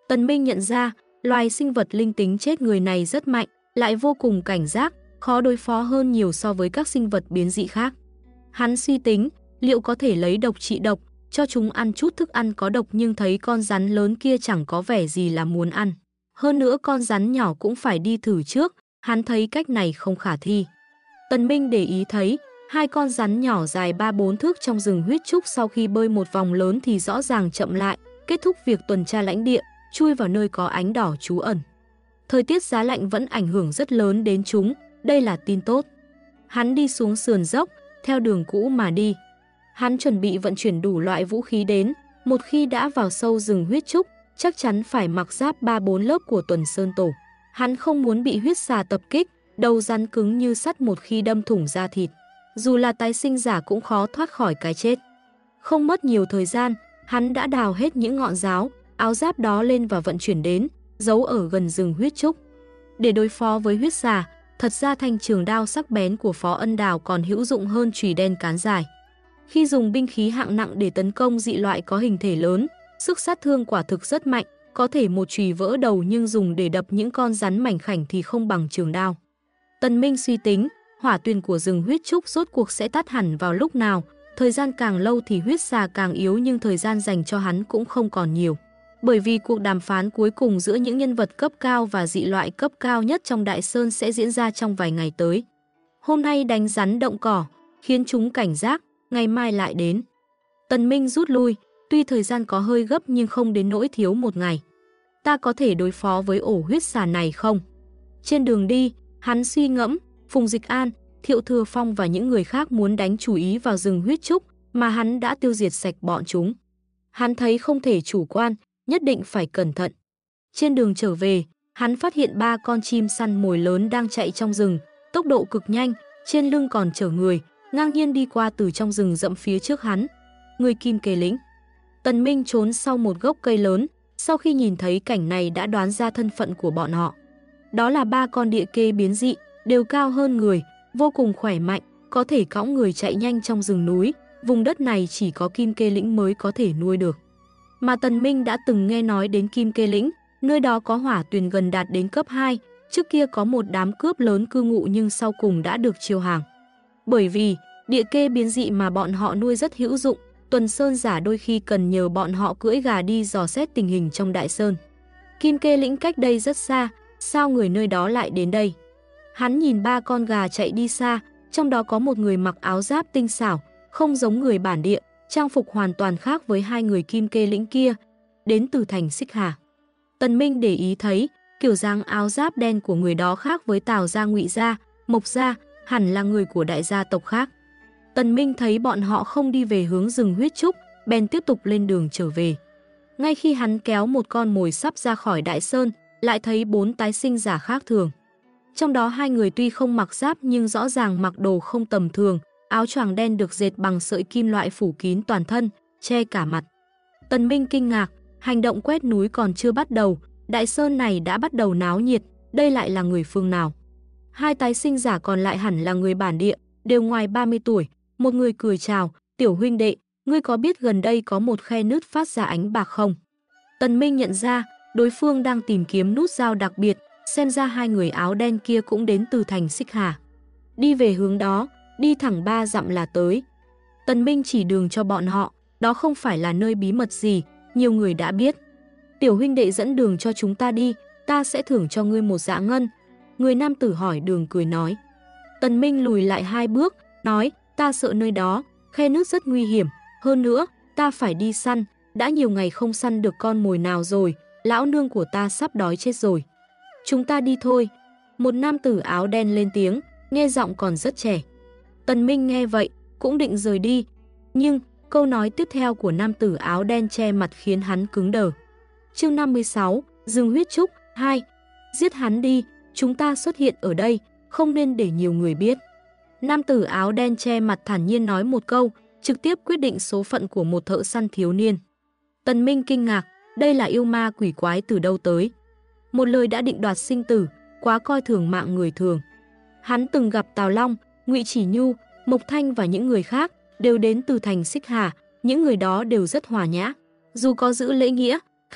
Tần Minh nhận ra, loài sinh vật linh tính chết người này rất mạnh, lại vô cùng cảnh giác, khó đối phó hơn nhiều so với các sinh vật biến dị khác. Hắn suy tính, liệu có thể lấy độc trị độc, cho chúng ăn chút thức ăn có độc, nhưng thấy con rắn lớn kia chẳng có vẻ gì là muốn ăn. Hơn nữa con rắn nhỏ cũng phải đi thử trước, hắn thấy cách này không khả thi. Tần Minh để ý thấy, hai con rắn nhỏ dài 3-4 thước trong rừng huyết trúc sau khi bơi một vòng lớn thì rõ ràng chậm lại, kết thúc việc tuần tra lãnh địa, chui vào nơi có ánh đỏ trú ẩn. Thời tiết giá lạnh vẫn ảnh hưởng rất lớn đến chúng, đây là tin tốt. Hắn đi xuống sườn dốc, theo đường cũ mà đi. Hắn chuẩn bị vận chuyển đủ loại vũ khí đến, một khi đã vào sâu rừng huyết trúc, chắc chắn phải mặc giáp 3-4 lớp của Tuần Sơn Tổ. Hắn không muốn bị huyết xà tập kích, đầu rắn cứng như sắt một khi đâm thủng da thịt. Dù là tái sinh giả cũng khó thoát khỏi cái chết. Không mất nhiều thời gian, hắn đã đào hết những ngọn giáo, áo giáp đó lên và vận chuyển đến, giấu ở gần rừng huyết trúc. Để đối phó với huyết xà, thật ra thanh trường đao sắc bén của Phó Ân Đào còn hữu dụng hơn chùy đen cán dài. Khi dùng binh khí hạng nặng để tấn công dị loại có hình thể lớn, sức sát thương quả thực rất mạnh, có thể một chùy vỡ đầu, nhưng dùng để đập những con rắn mảnh khảnh thì không bằng trường đao. Tần Minh suy tính, hỏa tuyền của rừng huyết trúc rốt cuộc sẽ tắt hẳn vào lúc nào, thời gian càng lâu thì huyết xà càng yếu, nhưng thời gian dành cho hắn cũng không còn nhiều. Bởi vì cuộc đàm phán cuối cùng giữa những nhân vật cấp cao và dị loại cấp cao nhất trong Đại Sơn sẽ diễn ra trong vài ngày tới. Hôm nay đánh rắn động cỏ, khiến chúng cảnh giác, ngày mai lại đến. Tần Minh rút lui, tuy thời gian có hơi gấp nhưng không đến nỗi thiếu một ngày. Ta có thể đối phó với ổ huyết xà này không? Trên đường đi, hắn suy ngẫm, Phùng Dịch An, Thiệu Thừa Phong và những người khác muốn đánh chủ ý vào rừng huyết trúc mà hắn đã tiêu diệt sạch bọn chúng. Hắn thấy không thể chủ quan, nhất định phải cẩn thận. Trên đường trở về, hắn phát hiện 3 con chim săn mồi lớn đang chạy trong rừng, tốc độ cực nhanh, trên lưng còn chở người, ngang nhiên đi qua từ trong rừng rậm phía trước hắn. Người Kim Kê Lĩnh. Tần Minh trốn sau một gốc cây lớn, sau khi nhìn thấy cảnh này đã đoán ra thân phận của bọn họ. Đó là 3 con địa kê biến dị, đều cao hơn người, vô cùng khỏe mạnh, có thể cõng người chạy nhanh trong rừng núi. Vùng đất này chỉ có Kim Kê Lĩnh mới có thể nuôi được. Mà Tần Minh đã từng nghe nói đến Kim Kê Lĩnh, nơi đó có hỏa tuyền gần đạt đến cấp 2, trước kia có một đám cướp lớn cư ngụ nhưng sau cùng đã được chiêu hàng. Bởi vì, địa kê biến dị mà bọn họ nuôi rất hữu dụng, Tuần Sơn giả đôi khi cần nhờ bọn họ cưỡi gà đi dò xét tình hình trong Đại Sơn. Kim Kê Lĩnh cách đây rất xa, sao người nơi đó lại đến đây? Hắn nhìn 3 con gà chạy đi xa, trong đó có một người mặc áo giáp tinh xảo, không giống người bản địa, trang phục hoàn toàn khác với 2 người Kim Kê Lĩnh kia, đến từ thành Xích Hà. Tần Minh để ý thấy, kiểu dáng áo giáp đen của người đó khác với Tào gia, Ngụy gia, Mộc gia, hẳn là người của đại gia tộc khác. Tần Minh thấy bọn họ không đi về hướng rừng huyết trúc, bèn tiếp tục lên đường trở về. Ngay khi hắn kéo một con mồi sắp ra khỏi Đại Sơn, lại thấy 4 tái sinh giả khác thường. Trong đó 2 người tuy không mặc giáp nhưng rõ ràng mặc đồ không tầm thường, áo choàng đen được dệt bằng sợi kim loại phủ kín toàn thân, che cả mặt. Tần Minh kinh ngạc, hành động quét núi còn chưa bắt đầu, Đại Sơn này đã bắt đầu náo nhiệt, đây lại là người phương nào? 2 tái sinh giả còn lại hẳn là người bản địa, đều ngoài 30 tuổi, một người cười chào, "Tiểu huynh đệ, ngươi có biết gần đây có một khe nứt phát ra ánh bạc không?" Tần Minh nhận ra, đối phương đang tìm kiếm nút giao đặc biệt, xem ra 2 người áo đen kia cũng đến từ thành Xích Hà. Đi về hướng đó, đi thẳng 3 dặm là tới. Tần Minh chỉ đường cho bọn họ, đó không phải là nơi bí mật gì, nhiều người đã biết. "Tiểu huynh đệ dẫn đường cho chúng ta đi, ta sẽ thưởng cho ngươi một dạ ngân." Người nam tử hỏi đường cười nói. Tần Minh lùi lại 2 bước, nói, "Ta sợ nơi đó, khe nước rất nguy hiểm, hơn nữa, ta phải đi săn, đã nhiều ngày không săn được con mồi nào rồi, lão nương của ta sắp đói chết rồi." "Chúng ta đi thôi." Một nam tử áo đen lên tiếng, nghe giọng còn rất trẻ. Tần Minh nghe vậy, cũng định rời đi, nhưng câu nói tiếp theo của nam tử áo đen che mặt khiến hắn cứng đờ. Chương 56, rừng huyết trúc 2. Giết hắn đi, chúng ta xuất hiện ở đây, không nên để nhiều người biết. Nam tử áo đen che mặt thản nhiên nói một câu, trực tiếp quyết định số phận của một thợ săn thiếu niên. Tần Minh kinh ngạc, đây là yêu ma quỷ quái từ đâu tới? Một lời đã định đoạt sinh tử, quá coi thường mạng người thường. Hắn từng gặp Tào Long, Ngụy Chỉ Nhu, Mộc Thanh và những người khác, đều đến từ thành Xích Hà, những người đó đều rất hòa nhã. Dù có giữ lễ nghĩa,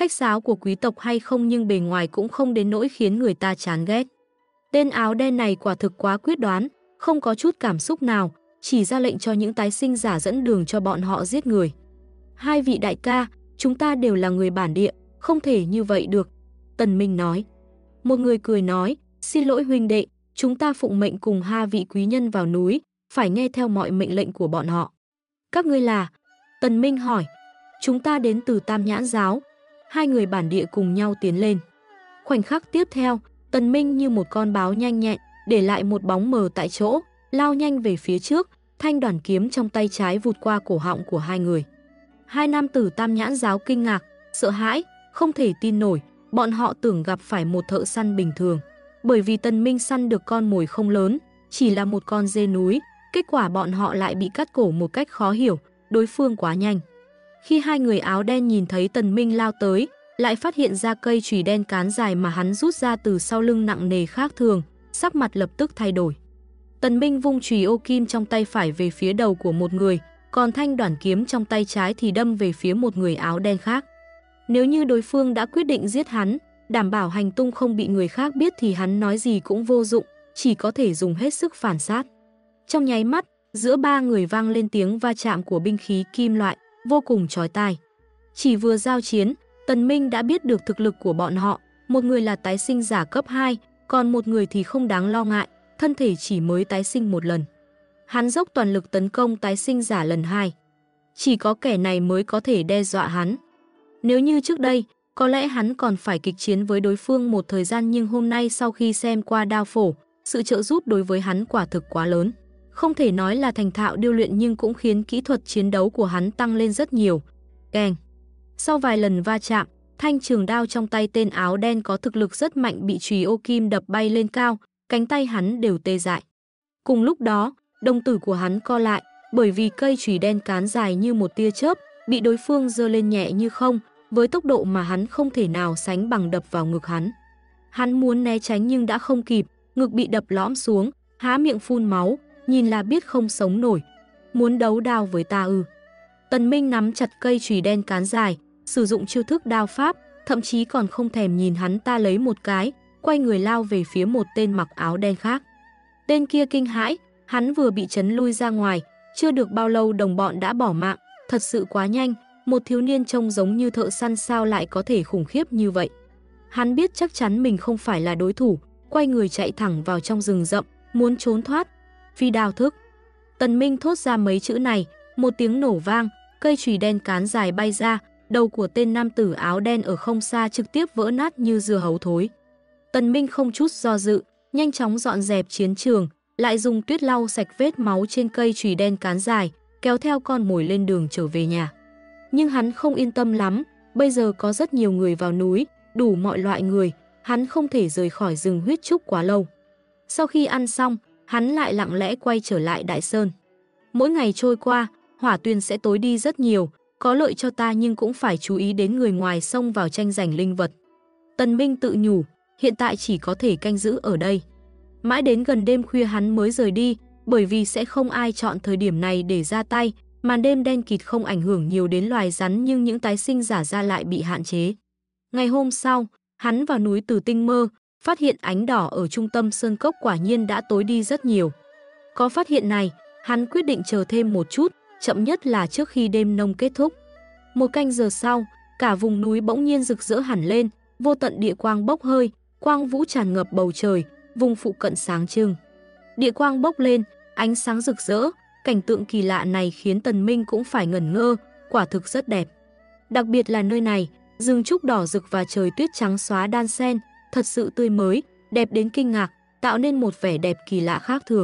khách sáo của quý tộc hay không nhưng bề ngoài cũng không đến nỗi khiến người ta chán ghét. Tên áo đen này quả thực quá quyết đoán, không có chút cảm xúc nào, chỉ ra lệnh cho những tái sinh giả dẫn đường cho bọn họ giết người. Hai vị đại ca, chúng ta đều là người bản địa, không thể như vậy được, Tần Minh nói. Một người cười nói, xin lỗi huynh đệ, chúng ta phụng mệnh cùng hai vị quý nhân vào núi, phải nghe theo mọi mệnh lệnh của bọn họ. Các ngươi là? Tần Minh hỏi. Chúng ta đến từ Tam Nhãn Giáo. Hai người bản địa cùng nhau tiến lên. Khoảnh khắc tiếp theo, Tần Minh như một con báo nhanh nhẹn, để lại một bóng mờ tại chỗ, lao nhanh về phía trước, thanh đoàn kiếm trong tay trái vụt qua cổ họng của hai người. Hai nam tử Tam Nhãn Giáo kinh ngạc, sợ hãi, không thể tin nổi, bọn họ tưởng gặp phải một thợ săn bình thường. Bởi vì Tần Minh săn được con mồi không lớn, chỉ là một con dê núi, kết quả bọn họ lại bị cắt cổ một cách khó hiểu, đối phương quá nhanh. Khi hai người áo đen nhìn thấy Tần Minh lao tới, lại phát hiện ra cây chùy đen cán dài mà hắn rút ra từ sau lưng nặng nề khác thường, sắc mặt lập tức thay đổi. Tần Minh vung chùy ô kim trong tay phải về phía đầu của một người, còn thanh đoản kiếm trong tay trái thì đâm về phía một người áo đen khác. Nếu như đối phương đã quyết định giết hắn, đảm bảo hành tung không bị người khác biết thì hắn nói gì cũng vô dụng, chỉ có thể dùng hết sức phản sát. Trong nháy mắt, giữa ba người vang lên tiếng va chạm của binh khí kim loại, vô cùng chói tai. Chỉ vừa giao chiến, Tần Minh đã biết được thực lực của bọn họ, một người là tái sinh giả cấp 2, còn một người thì không đáng lo ngại, thân thể chỉ mới tái sinh một lần. Hắn dốc toàn lực tấn công tái sinh giả lần 2. Chỉ có kẻ này mới có thể đe dọa hắn. Nếu như trước đây, có lẽ hắn còn phải kịch chiến với đối phương một thời gian, nhưng hôm nay sau khi xem qua đao phổ, sự trợ giúp đối với hắn quả thực quá lớn. Không thể nói là thành thạo điêu luyện nhưng cũng khiến kỹ thuật chiến đấu của hắn tăng lên rất nhiều. Keng. Sau vài lần va chạm, thanh trường đao trong tay tên áo đen có thực lực rất mạnh bị chùy ô kim đập bay lên cao, cánh tay hắn đều tê dại. Cùng lúc đó, đồng tử của hắn co lại, bởi vì cây chùy đen cán dài như một tia chớp, bị đối phương giơ lên nhẹ như không, với tốc độ mà hắn không thể nào sánh bằng đập vào ngực hắn. Hắn muốn né tránh nhưng đã không kịp, ngực bị đập lõm xuống, há miệng phun máu, nhìn là biết không sống nổi. Muốn đấu đao với ta ư? Tần Minh nắm chặt cây chùy đen cán dài, sử dụng chiêu thức đao pháp, thậm chí còn không thèm nhìn hắn ta lấy một cái, quay người lao về phía một tên mặc áo đen khác. Tên kia kinh hãi, hắn vừa bị chấn lui ra ngoài, chưa được bao lâu đồng bọn đã bỏ mạng, thật sự quá nhanh, một thiếu niên trông giống như thợ săn sao lại có thể khủng khiếp như vậy. Hắn biết chắc chắn mình không phải là đối thủ, quay người chạy thẳng vào trong rừng rậm, muốn trốn thoát. Phi đao thức. Tần Minh thốt ra mấy chữ này, một tiếng nổ vang, cây chùy đen cán dài bay ra, đầu của tên nam tử áo đen ở không xa trực tiếp vỡ nát như dưa hấu thối. Tần Minh không chút do dự, nhanh chóng dọn dẹp chiến trường, lại dùng tuyết lau sạch vết máu trên cây chùy đen cán dài, kéo theo con mồi lên đường trở về nhà. Nhưng hắn không yên tâm lắm, bây giờ có rất nhiều người vào núi, đủ mọi loại người, hắn không thể rời khỏi rừng huyết trúc quá lâu. Sau khi ăn xong, hắn lại lặng lẽ quay trở lại Đại Sơn. Mỗi ngày trôi qua, hỏa tuyền sẽ tối đi rất nhiều, có lợi cho ta nhưng cũng phải chú ý đến người ngoài xông vào tranh giành linh vật. Tần Minh tự nhủ, hiện tại chỉ có thể canh giữ ở đây. Mãi đến gần đêm khuya hắn mới rời đi, bởi vì sẽ không ai chọn thời điểm này để ra tay, màn đêm đen kịt không ảnh hưởng nhiều đến loài rắn nhưng những tái sinh giả ra lại bị hạn chế. Ngày hôm sau, hắn vào núi Từ Tinh Mơ, phát hiện ánh đỏ ở trung tâm sơn cốc quả nhiên đã tối đi rất nhiều. Có phát hiện này, hắn quyết định chờ thêm một chút, chậm nhất là trước khi đêm nông kết thúc. Một canh giờ sau, cả vùng núi bỗng nhiên rực rỡ hẳn lên, vô tận địa quang bốc hơi, quang vũ tràn ngập bầu trời, vùng phụ cận sáng trưng. Địa quang bốc lên, ánh sáng rực rỡ, cảnh tượng kỳ lạ này khiến Tần Minh cũng phải ngẩn ngơ, quả thực rất đẹp. Đặc biệt là nơi này, rừng trúc đỏ rực và trời tuyết trắng xóa đan xen, thật sự tươi mới, đẹp đến kinh ngạc, tạo nên một vẻ đẹp kỳ lạ khác thường.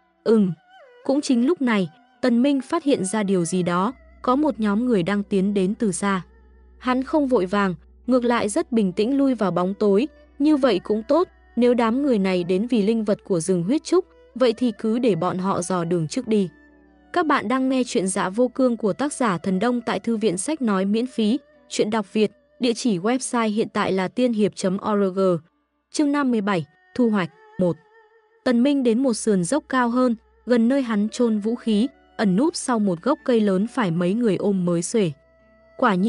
Cũng chính lúc này, Tần Minh phát hiện ra điều gì đó, có một nhóm người đang tiến đến từ xa. Hắn không vội vàng, ngược lại rất bình tĩnh lui vào bóng tối, như vậy cũng tốt, nếu đám người này đến vì linh vật của rừng huyết trúc, vậy thì cứ để bọn họ dò đường trước đi. Các bạn đang nghe chuyện Dạ Vô Cương của tác giả Thần Đông tại Thư viện Sách Nói miễn phí, chuyện đọc Việt, địa chỉ website hiện tại là tiên hiệp.org. Chương 57, Thu hoạch 1. Tần Minh đến một sườn dốc cao hơn, gần nơi hắn chôn vũ khí, ẩn núp sau một gốc cây lớn phải mấy người ôm mới xuể. Quả nhiên,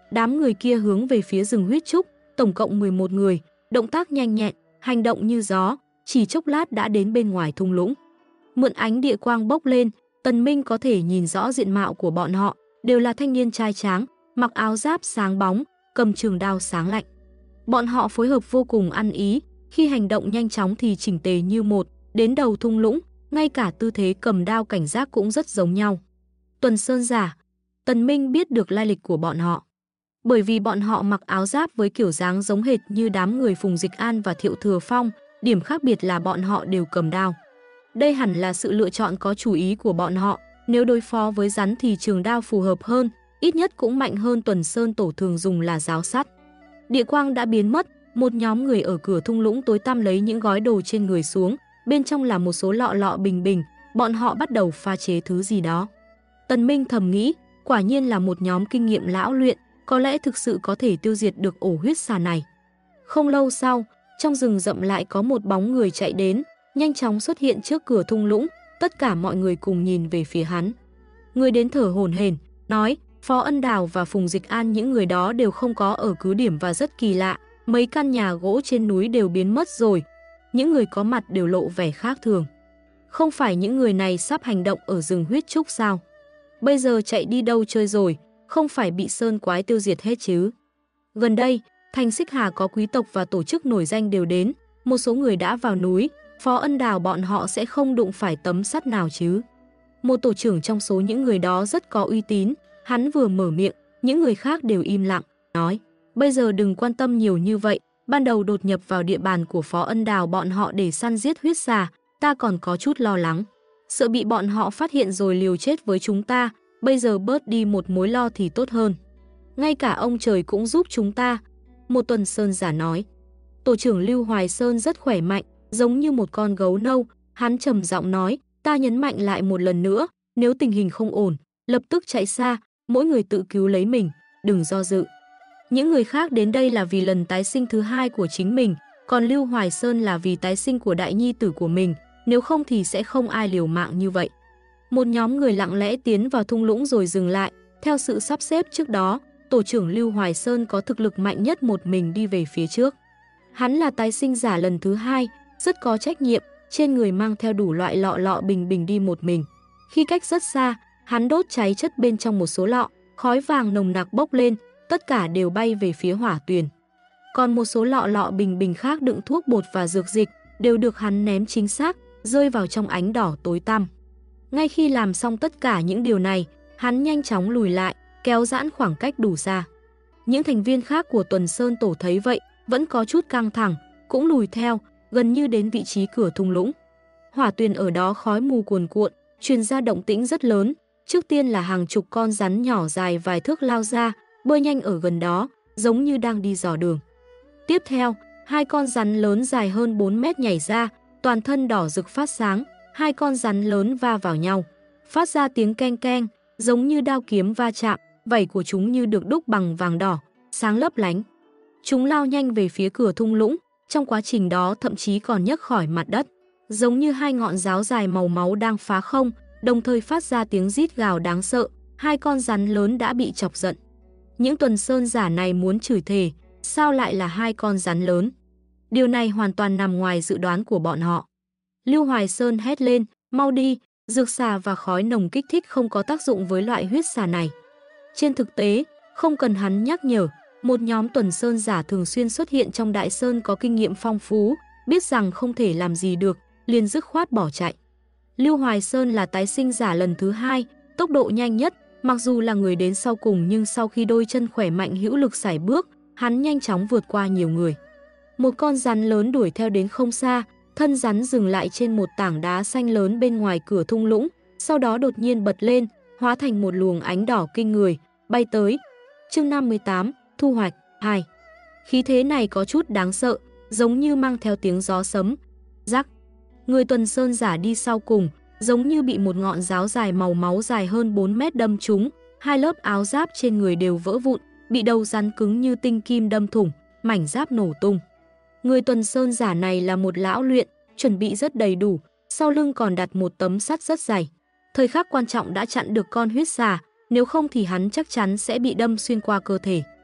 Đám người kia hướng về phía rừng huyết trúc, tổng cộng 11 người, động tác nhanh nhẹn, hành động như gió, chỉ chốc lát đã đến bên ngoài thung lũng. Mượn ánh địa quang bốc lên, Tần Minh có thể nhìn rõ diện mạo của bọn họ, đều là thanh niên trai tráng, mặc áo giáp sáng bóng, cầm trường đao sáng lạnh. Bọn họ phối hợp vô cùng ăn ý, khi hành động nhanh chóng thì chỉnh tề như một, đến đầu thung lũng, ngay cả tư thế cầm đao cảnh giác cũng rất giống nhau. Tuần Sơn giả, Tần Minh biết được lai lịch của bọn họ. Bởi vì bọn họ mặc áo giáp với kiểu dáng giống hệt như đám người Phùng Dịch An và Thiệu Thừa Phong, điểm khác biệt là bọn họ đều cầm đao. Đây hẳn là sự lựa chọn có chủ ý của bọn họ, nếu đối phó với rắn thì trường đao phù hợp hơn, ít nhất cũng mạnh hơn Tuần Sơn tổ thường dùng là giáo sắt. Địa quang đã biến mất, một nhóm người ở cửa thung lũng tối tăm lấy những gói đồ trên người xuống, bên trong là một số lọ lọ bình bình, bọn họ bắt đầu pha chế thứ gì đó. Tần Minh thầm nghĩ, quả nhiên là một nhóm kinh nghiệm lão luyện, có lẽ thực sự có thể tiêu diệt được ổ huyết xà này. Không lâu sau, trong rừng rậm lại có một bóng người chạy đến, nhanh chóng xuất hiện trước cửa thung lũng, tất cả mọi người cùng nhìn về phía hắn. Người đến thở hổn hển, nói, Phó Ân Đào và Phùng Dịch An những người đó đều không có ở cứ điểm và rất kỳ lạ, mấy căn nhà gỗ trên núi đều biến mất rồi. Những người có mặt đều lộ vẻ khác thường. Không phải những người này sắp hành động ở rừng huyết trúc sao? Bây giờ chạy đi đâu chơi rồi, không phải bị sơn quái tiêu diệt hết chứ? Gần đây, thành Xích Hà có quý tộc và tổ chức nổi danh đều đến, một số người đã vào núi, Phó Ân Đào bọn họ sẽ không đụng phải tấm sắt nào chứ? Một tổ trưởng trong số những người đó rất có uy tín, hắn vừa mở miệng, những người khác đều im lặng, nói, bây giờ đừng quan tâm nhiều như vậy, ban đầu đột nhập vào địa bàn của Phó Ân Đào bọn họ để săn giết huyết xà, ta còn có chút lo lắng, sợ bị bọn họ phát hiện rồi liều chết với chúng ta, bây giờ bớt đi một mối lo thì tốt hơn. Ngay cả ông trời cũng giúp chúng ta, một Tuần Sơn giả nói. Tổ trưởng Lưu Hoài Sơn rất khỏe mạnh, giống như một con gấu nâu, hắn trầm giọng nói, ta nhấn mạnh lại một lần nữa, nếu tình hình không ổn, lập tức chạy xa, mỗi người tự cứu lấy mình, đừng do dự. Những người khác đến đây là vì lần tái sinh thứ hai của chính mình, còn Lưu Hoài Sơn là vì tái sinh của đại nhi tử của mình, nếu không thì sẽ không ai liều mạng như vậy. Một nhóm người lặng lẽ tiến vào thung lũng rồi dừng lại, theo sự sắp xếp trước đó, tổ trưởng Lưu Hoài Sơn có thực lực mạnh nhất một mình đi về phía trước. Hắn là tái sinh giả lần thứ hai, rất có trách nhiệm, trên người mang theo đủ loại lọ lọ bình bình đi một mình. Khi cách rất xa, hắn đốt cháy chất bên trong một số lọ, khói vàng nồng nặc bốc lên, tất cả đều bay về phía hỏa tuyền. Còn một số lọ lọ bình bình khác đựng thuốc bột và dược dịch, đều được hắn ném chính xác, rơi vào trong ánh đỏ tối tăm. Ngay khi làm xong tất cả những điều này, hắn nhanh chóng lùi lại, kéo giãn khoảng cách đủ xa. Những thành viên khác của Tuần Sơn Tổ thấy vậy, vẫn có chút căng thẳng, cũng lùi theo, gần như đến vị trí cửa thung lũng. Hỏa tuyền ở đó khói mù cuồn cuộn, truyền ra động tĩnh rất lớn. Trước tiên là hàng chục con rắn nhỏ dài vài thước lao ra, bơi nhanh ở gần đó, giống như đang đi dò đường. Tiếp theo, hai con rắn lớn dài hơn 4 mét nhảy ra, toàn thân đỏ rực phát sáng, hai con rắn lớn va vào nhau, phát ra tiếng keng keng, giống như đao kiếm va chạm, vảy của chúng như được đúc bằng vàng đỏ, sáng lấp lánh. Chúng lao nhanh về phía cửa thung lũng, trong quá trình đó thậm chí còn nhấc khỏi mặt đất, giống như hai ngọn giáo dài màu máu đang phá không, đồng thời phát ra tiếng rít gào đáng sợ, hai con rắn lớn đã bị chọc giận. Những Tuần Sơn giả này muốn chửi thề, sao lại là hai con rắn lớn? Điều này hoàn toàn nằm ngoài dự đoán của bọn họ. Lưu Hoài Sơn hét lên, mau đi, dược xà và khói nồng kích thích không có tác dụng với loại huyết xà này. Trên thực tế, không cần hắn nhắc nhở, một nhóm Tuần Sơn giả thường xuyên xuất hiện trong Đại Sơn có kinh nghiệm phong phú, biết rằng không thể làm gì được, liền dứt khoát bỏ chạy. Lưu Hoài Sơn là tái sinh giả lần thứ hai, tốc độ nhanh nhất, mặc dù là người đến sau cùng nhưng sau khi đôi chân khỏe mạnh hữu lực sải bước, hắn nhanh chóng vượt qua nhiều người. Một con rắn lớn đuổi theo đến không xa, thân rắn dừng lại trên một tảng đá xanh lớn bên ngoài cửa thung lũng, sau đó đột nhiên bật lên, hóa thành một luồng ánh đỏ kinh người, bay tới. Chương 58, Thu hoạch 2. Khí thế này có chút đáng sợ, giống như mang theo tiếng gió sấm. Rắc. Người Tuần Sơn giả đi sau cùng, giống như bị một ngọn giáo dài màu máu dài hơn 4 mét đâm trúng, hai lớp áo giáp trên người đều vỡ vụn, bị đầu rắn cứng như tinh kim đâm thủng, mảnh giáp nổ tung. Người Tuần Sơn giả này là một lão luyện, chuẩn bị rất đầy đủ, sau lưng còn đặt một tấm sắt rất dày. Thời khắc quan trọng đã chặn được con huyết xà, nếu không thì hắn chắc chắn sẽ bị đâm xuyên qua cơ thể.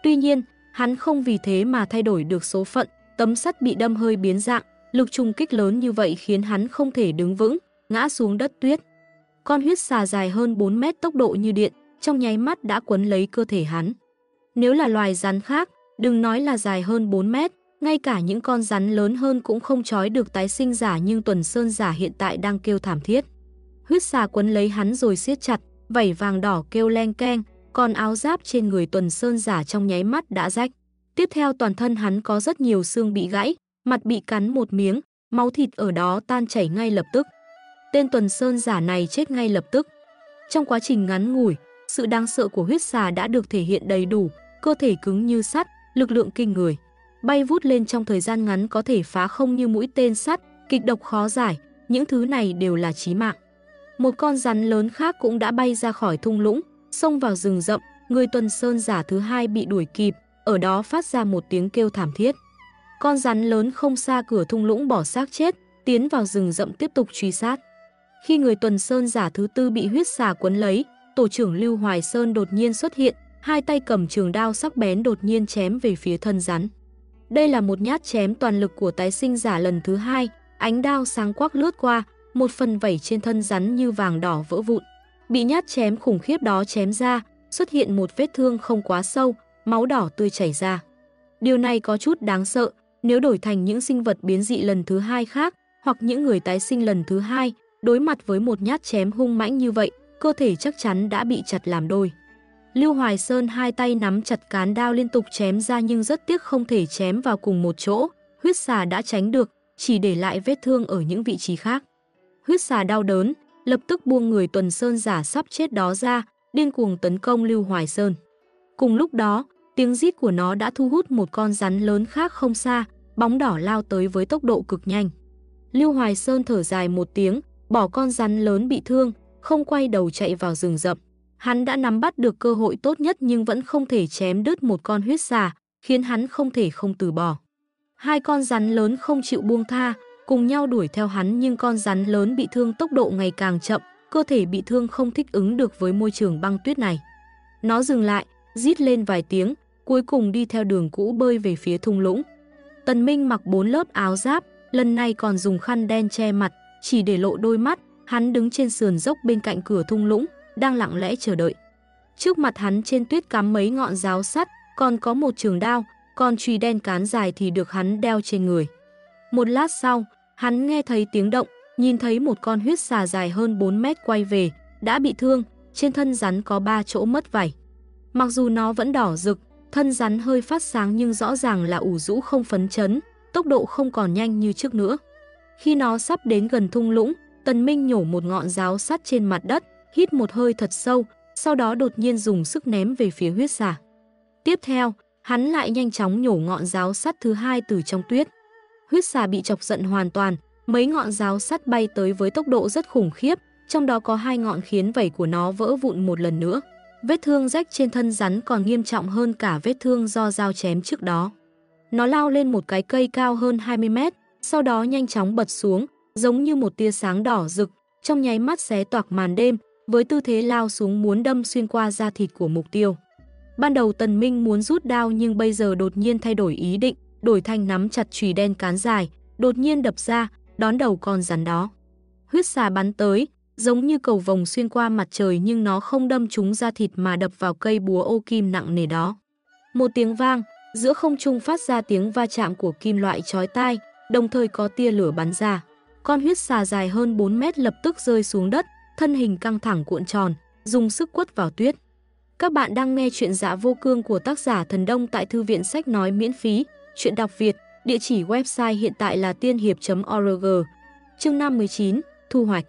Tuy nhiên, hắn không vì thế mà thay đổi được số phận, tấm sắt bị đâm hơi biến dạng, lực trùng kích lớn như vậy khiến hắn không thể đứng vững, ngã xuống đất tuyết. Con huyết xà dài hơn 4 mét tốc độ như điện, trong nháy mắt đã quấn lấy cơ thể hắn. Nếu là loài rắn khác, đừng nói là dài hơn 4 mét, ngay cả những con rắn lớn hơn cũng không trói được tái sinh giả, nhưng Tuần Sơn giả hiện tại đang kêu thảm thiết. Huyết xà quấn lấy hắn rồi siết chặt, vảy vàng đỏ kêu leng keng, còn áo giáp trên người Tuần Sơn giả trong nháy mắt đã rách. Tiếp theo toàn thân hắn có rất nhiều xương bị gãy, mặt bị cắn một miếng, máu thịt ở đó tan chảy ngay lập tức. Tên Tuần Sơn giả này chết ngay lập tức. Trong quá trình ngắn ngủi, sự đáng sợ của huyết xà đã được thể hiện đầy đủ, cơ thể cứng như sắt, lực lượng kinh người. Bay vút lên trong thời gian ngắn có thể phá không như mũi tên sắt, kịch độc khó giải, những thứ này đều là chí mạng. Một con rắn lớn khác cũng đã bay ra khỏi thung lũng, xông vào rừng rậm, người Tuần Sơn giả thứ hai bị đuổi kịp, ở đó phát ra một tiếng kêu thảm thiết. Con rắn lớn không xa cửa thung lũng bỏ xác chết, tiến vào rừng rậm tiếp tục truy sát. Khi người Tuần Sơn giả thứ tư bị huyết xà quấn lấy, tổ trưởng Lưu Hoài Sơn đột nhiên xuất hiện, hai tay cầm trường đao sắc bén đột nhiên chém về phía thân rắn. Đây là một nhát chém toàn lực của tái sinh giả lần thứ hai, ánh đao sáng quắc lướt qua, một phần vảy trên thân rắn như vàng đỏ vỡ vụn. Bị nhát chém khủng khiếp đó chém ra, xuất hiện một vết thương không quá sâu, máu đỏ tươi chảy ra. Điều này có chút đáng sợ, nếu đổi thành những sinh vật biến dị lần thứ hai khác, hoặc những người tái sinh lần thứ hai, đối mặt với một nhát chém hung mãnh như vậy, cơ thể chắc chắn đã bị chặt làm đôi. Lưu Hoài Sơn hai tay nắm chặt cán đao liên tục chém ra, nhưng rất tiếc không thể chém vào cùng một chỗ, huyết xà đã tránh được, chỉ để lại vết thương ở những vị trí khác. Huyết xà đau đớn, lập tức buông người Tuần Sơn giả sắp chết đó ra, điên cuồng tấn công Lưu Hoài Sơn. Cùng lúc đó, tiếng rít của nó đã thu hút một con rắn lớn khác không xa, bóng đỏ lao tới với tốc độ cực nhanh. Lưu Hoài Sơn thở dài một tiếng, bỏ con rắn lớn bị thương, không quay đầu chạy vào rừng rậm. Hắn đã nắm bắt được cơ hội tốt nhất nhưng vẫn không thể chém đứt một con huyết xà, khiến hắn không thể không từ bỏ. Hai con rắn lớn không chịu buông tha, cùng nhau đuổi theo hắn, nhưng con rắn lớn bị thương tốc độ ngày càng chậm, cơ thể bị thương không thích ứng được với môi trường băng tuyết này. Nó dừng lại, rít lên vài tiếng, cuối cùng đi theo đường cũ bơi về phía thung lũng. Tần Minh mặc 4 lớp áo giáp, lần này còn dùng khăn đen che mặt, chỉ để lộ đôi mắt. Hắn đứng trên sườn dốc bên cạnh cửa thung lũng, đang lặng lẽ chờ đợi. Trước mặt hắn trên tuyết cắm mấy ngọn giáo sắt, còn có một trường đao, còn chùy đen cán dài thì được hắn đeo trên người. Một lát sau, hắn nghe thấy tiếng động, nhìn thấy một con huyết xà dài hơn 4 mét quay về, đã bị thương, trên thân rắn có 3 chỗ mất vảy. Mặc dù nó vẫn đỏ rực, thân rắn hơi phát sáng nhưng rõ ràng là ủ rũ không phấn chấn, tốc độ không còn nhanh như trước nữa. Khi nó sắp đến gần thung lũng, Tần Minh nhổ một ngọn giáo sắt trên mặt đất, hít một hơi thật sâu, sau đó đột nhiên dùng sức ném về phía huyết xà. Tiếp theo, hắn lại nhanh chóng nhổ ngọn giáo sắt thứ hai từ trong tuyết. Huyết xà bị chọc giận hoàn toàn, mấy ngọn giáo sắt bay tới với tốc độ rất khủng khiếp, trong đó có 2 ngọn khiến vảy của nó vỡ vụn một lần nữa. Vết thương rách trên thân rắn còn nghiêm trọng hơn cả vết thương do dao chém trước đó. Nó lao lên một cái cây cao hơn 20 mét, sau đó nhanh chóng bật xuống, giống như một tia sáng đỏ rực, trong nháy mắt xé toạc màn đêm, với tư thế lao xuống muốn đâm xuyên qua da thịt của mục tiêu. Ban đầu Tần Minh muốn rút đao nhưng bây giờ đột nhiên thay đổi ý định, đổi thành nắm chặt chùy đen cán dài, đột nhiên đập ra, đón đầu con rắn đó. Huyết xà bắn tới, giống như cầu vồng xuyên qua mặt trời, nhưng nó không đâm trúng da thịt mà đập vào cây búa ô kim nặng nề đó. Một tiếng vang, giữa không trung phát ra tiếng va chạm của kim loại chói tai, đồng thời có tia lửa bắn ra. Con huyết xà dài hơn 4 mét lập tức rơi xuống đất, thân hình căng thẳng cuộn tròn, dùng sức quất vào tuyết. Các bạn đang nghe chuyện Dạ Vô Cương của tác giả Thần Đông tại thư viện sách nói miễn phí, chuyện đọc Việt, địa chỉ website hiện tại là tiên hiệp.org. Chương 59, thu hoạch.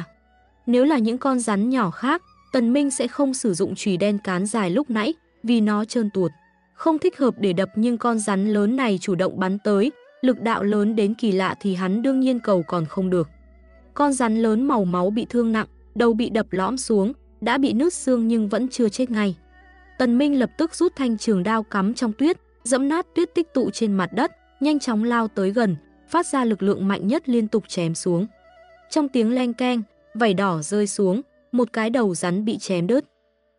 Nếu là những con rắn nhỏ khác, Tần Minh sẽ không sử dụng chùy đen cán dài lúc nãy, vì nó trơn tuột, không thích hợp để đập, nhưng con rắn lớn này chủ động bắn tới, lực đạo lớn đến kỳ lạ thì hắn đương nhiên cầu còn không được. Con rắn lớn màu máu bị thương nặng, đầu bị đập lõm xuống, đã bị nứt xương nhưng vẫn chưa chết ngay. Tần Minh lập tức rút thanh trường đao cắm trong tuyết, dẫm nát tuyết tích tụ trên mặt đất, nhanh chóng lao tới gần, phát ra lực lượng mạnh nhất liên tục chém xuống. Trong tiếng leng keng, vảy đỏ rơi xuống, một cái đầu rắn bị chém đứt.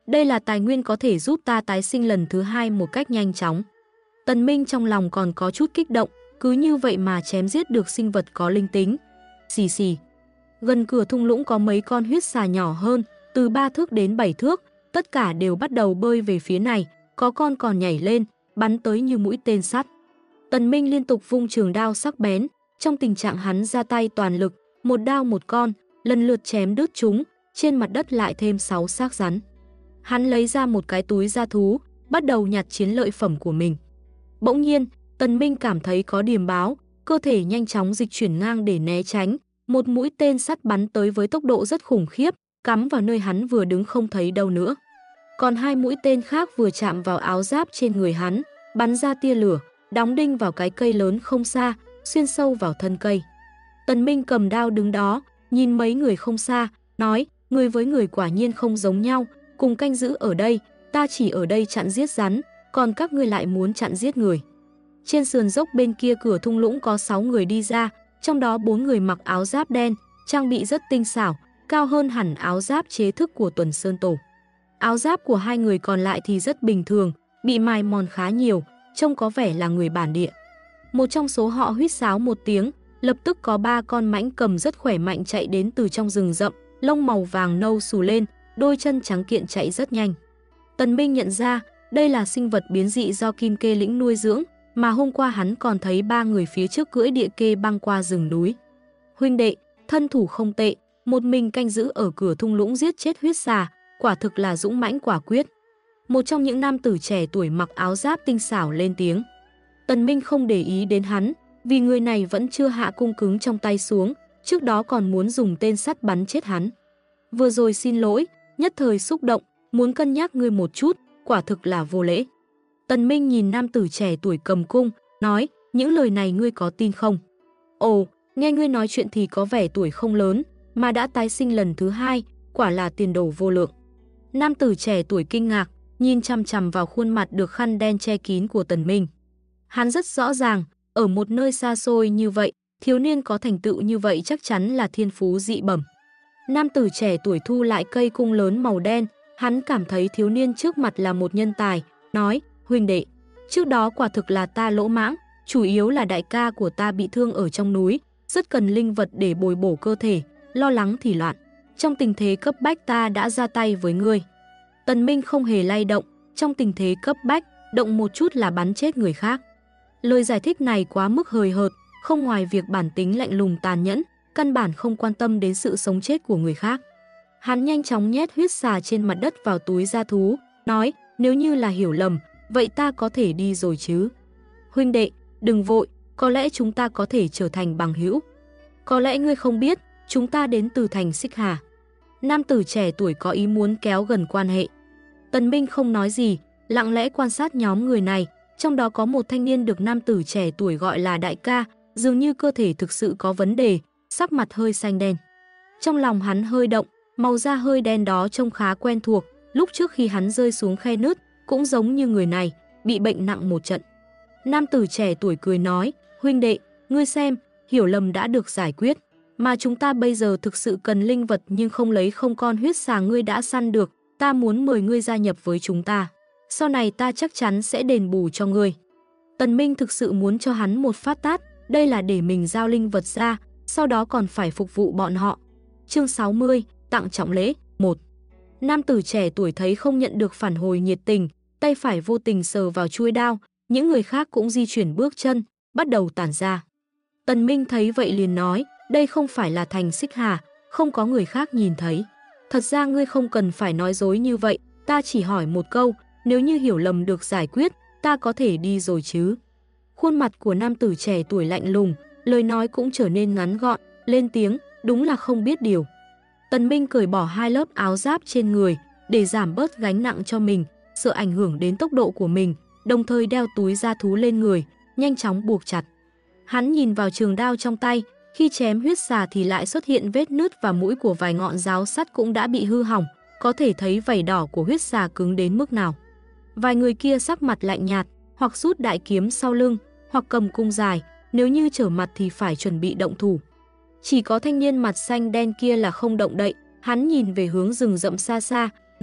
Đây là tài nguyên có thể giúp ta tái sinh lần thứ hai một cách nhanh chóng. Tần Minh trong lòng còn có chút kích động, cứ như vậy mà chém giết được sinh vật có linh tính. Xì xì. Gần cửa thung lũng có mấy con huyết xà nhỏ hơn, từ 3 thước đến 7 thước, tất cả đều bắt đầu bơi về phía này, có con còn nhảy lên, bắn tới như mũi tên sắt. Tần Minh liên tục vung trường đao sắc bén, trong tình trạng hắn ra tay toàn lực, một đao một con, lần lượt chém đứt chúng, trên mặt đất lại thêm 6 xác rắn. Hắn lấy ra một cái túi da thú, bắt đầu nhặt chiến lợi phẩm của mình. Bỗng nhiên, Tần Minh cảm thấy có điềm báo, cơ thể nhanh chóng dịch chuyển ngang để né tránh, một mũi tên sắt bắn tới với tốc độ rất khủng khiếp, cắm vào nơi hắn vừa đứng không thấy đâu nữa. Còn 2 mũi tên khác vừa chạm vào áo giáp trên người hắn, bắn ra tia lửa, đóng đinh vào cái cây lớn không xa, xuyên sâu vào thân cây. Tần Minh cầm đao đứng đó, nhìn mấy người không xa, nói, người với người quả nhiên không giống nhau, cùng canh giữ ở đây, ta chỉ ở đây chặn giết rắn, còn các ngươi lại muốn chặn giết người. Trên sườn dốc bên kia cửa thung lũng có 6 người đi ra, trong đó 4 người mặc áo giáp đen, trang bị rất tinh xảo, cao hơn hẳn áo giáp chế thức của Tuần Sơn Tổ. Áo giáp của 2 người còn lại thì rất bình thường, bị mài mòn khá nhiều, trông có vẻ là người bản địa. Một trong số họ huýt sáo một tiếng, lập tức có 3 con mãnh cầm rất khỏe mạnh chạy đến từ trong rừng rậm, lông màu vàng nâu xù lên, đôi chân trắng kiện chạy rất nhanh. Tần Minh nhận ra, đây là sinh vật biến dị do Kim Kê Lĩnh nuôi dưỡng, mà hôm qua hắn còn thấy 3 người phía trước cưỡi địa kê băng qua rừng núi. Huynh đệ, thân thủ không tệ, một mình canh giữ ở cửa thung lũng giết chết huyết xà, quả thực là dũng mãnh quả quyết. Một trong những nam tử trẻ tuổi mặc áo giáp tinh xảo lên tiếng. Tần Minh không để ý đến hắn, vì người này vẫn chưa hạ cung cứng trong tay xuống, trước đó còn muốn dùng tên sắt bắn chết hắn. Vừa rồi xin lỗi, nhất thời xúc động, muốn cân nhắc ngươi một chút, quả thực là vô lễ. Tần Minh nhìn nam tử trẻ tuổi cầm cung, nói, những lời này ngươi có tin không? Ồ, nghe ngươi nói chuyện thì có vẻ tuổi không lớn, mà đã tái sinh lần thứ hai, quả là tiền đồ vô lượng. Nam tử trẻ tuổi kinh ngạc, nhìn chằm chằm vào khuôn mặt được khăn đen che kín của Tần Minh. Hắn rất rõ ràng, ở một nơi xa xôi như vậy, thiếu niên có thành tựu như vậy chắc chắn là thiên phú dị bẩm. Nam tử trẻ tuổi thu lại cây cung lớn màu đen, hắn cảm thấy thiếu niên trước mặt là một nhân tài, nói, huynh đệ, trước đó quả thực là ta lỗ mãng, chủ yếu là đại ca của ta bị thương ở trong núi, rất cần linh vật để bồi bổ cơ thể, lo lắng thì loạn. Trong tình thế cấp bách ta đã ra tay với ngươi. Tần Minh không hề lay động, trong tình thế cấp bách, động một chút là bắn chết người khác. Lời giải thích này quá mức hời hợt, không ngoài việc bản tính lạnh lùng tàn nhẫn, căn bản không quan tâm đến sự sống chết của người khác. Hắn nhanh chóng nhét huyết xà trên mặt đất vào túi da thú, nói, nếu như là hiểu lầm, vậy ta có thể đi rồi chứ. Huynh đệ, đừng vội, có lẽ chúng ta có thể trở thành bằng hữu. Có lẽ ngươi không biết, chúng ta đến từ thành Xích Hà. Nam tử trẻ tuổi có ý muốn kéo gần quan hệ. Tần Minh không nói gì, lặng lẽ quan sát nhóm người này, trong đó có một thanh niên được nam tử trẻ tuổi gọi là đại ca, dường như cơ thể thực sự có vấn đề, sắc mặt hơi xanh đen. Trong lòng hắn hơi động, màu da hơi đen đó trông khá quen thuộc, lúc trước khi hắn rơi xuống khe nứt, cũng giống như người này, bị bệnh nặng một trận. Nam tử trẻ tuổi cười nói, huynh đệ, ngươi xem, hiểu lầm đã được giải quyết, mà chúng ta bây giờ thực sự cần linh vật nhưng không lấy không con huyết xà ngươi đã săn được, ta muốn mời ngươi gia nhập với chúng ta. Sau này ta chắc chắn sẽ đền bù cho ngươi. Tần Minh thực sự muốn cho hắn một phát tát, đây là để mình giao linh vật ra, sau đó còn phải phục vụ bọn họ. Chương 60, tặng trọng lễ, 1. Nam tử trẻ tuổi thấy không nhận được phản hồi nhiệt tình, tay phải vô tình sờ vào chuôi đao, những người khác cũng di chuyển bước chân, bắt đầu tản ra. Tần Minh thấy vậy liền nói, đây không phải là thành Xích Hà, không có người khác nhìn thấy. Thật ra ngươi không cần phải nói dối như vậy, ta chỉ hỏi một câu, nếu như hiểu lầm được giải quyết, ta có thể đi rồi chứ. Khuôn mặt của nam tử trẻ tuổi lạnh lùng, lời nói cũng trở nên ngắn gọn, lên tiếng, đúng là không biết điều. Tần Minh cởi bỏ 2 lớp áo giáp trên người, để giảm bớt gánh nặng cho mình, sợ ảnh hưởng đến tốc độ của mình, đồng thời đeo túi da thú lên người, nhanh chóng buộc chặt. Hắn nhìn vào trường đao trong tay, khi chém huyết xà thì lại xuất hiện vết nứt và mũi của vài ngọn giáo sắt cũng đã bị hư hỏng, có thể thấy vảy đỏ của huyết xà cứng đến mức nào. Vài người kia sắc mặt lạnh nhạt, hoặc rút đại kiếm sau lưng, hoặc cầm cung dài, nếu như trở mặt thì phải chuẩn bị động thủ. Chỉ có thanh niên mặt xanh đen kia là không động đậy, hắn nhìn về hướng rừng rậm xa xa, nói,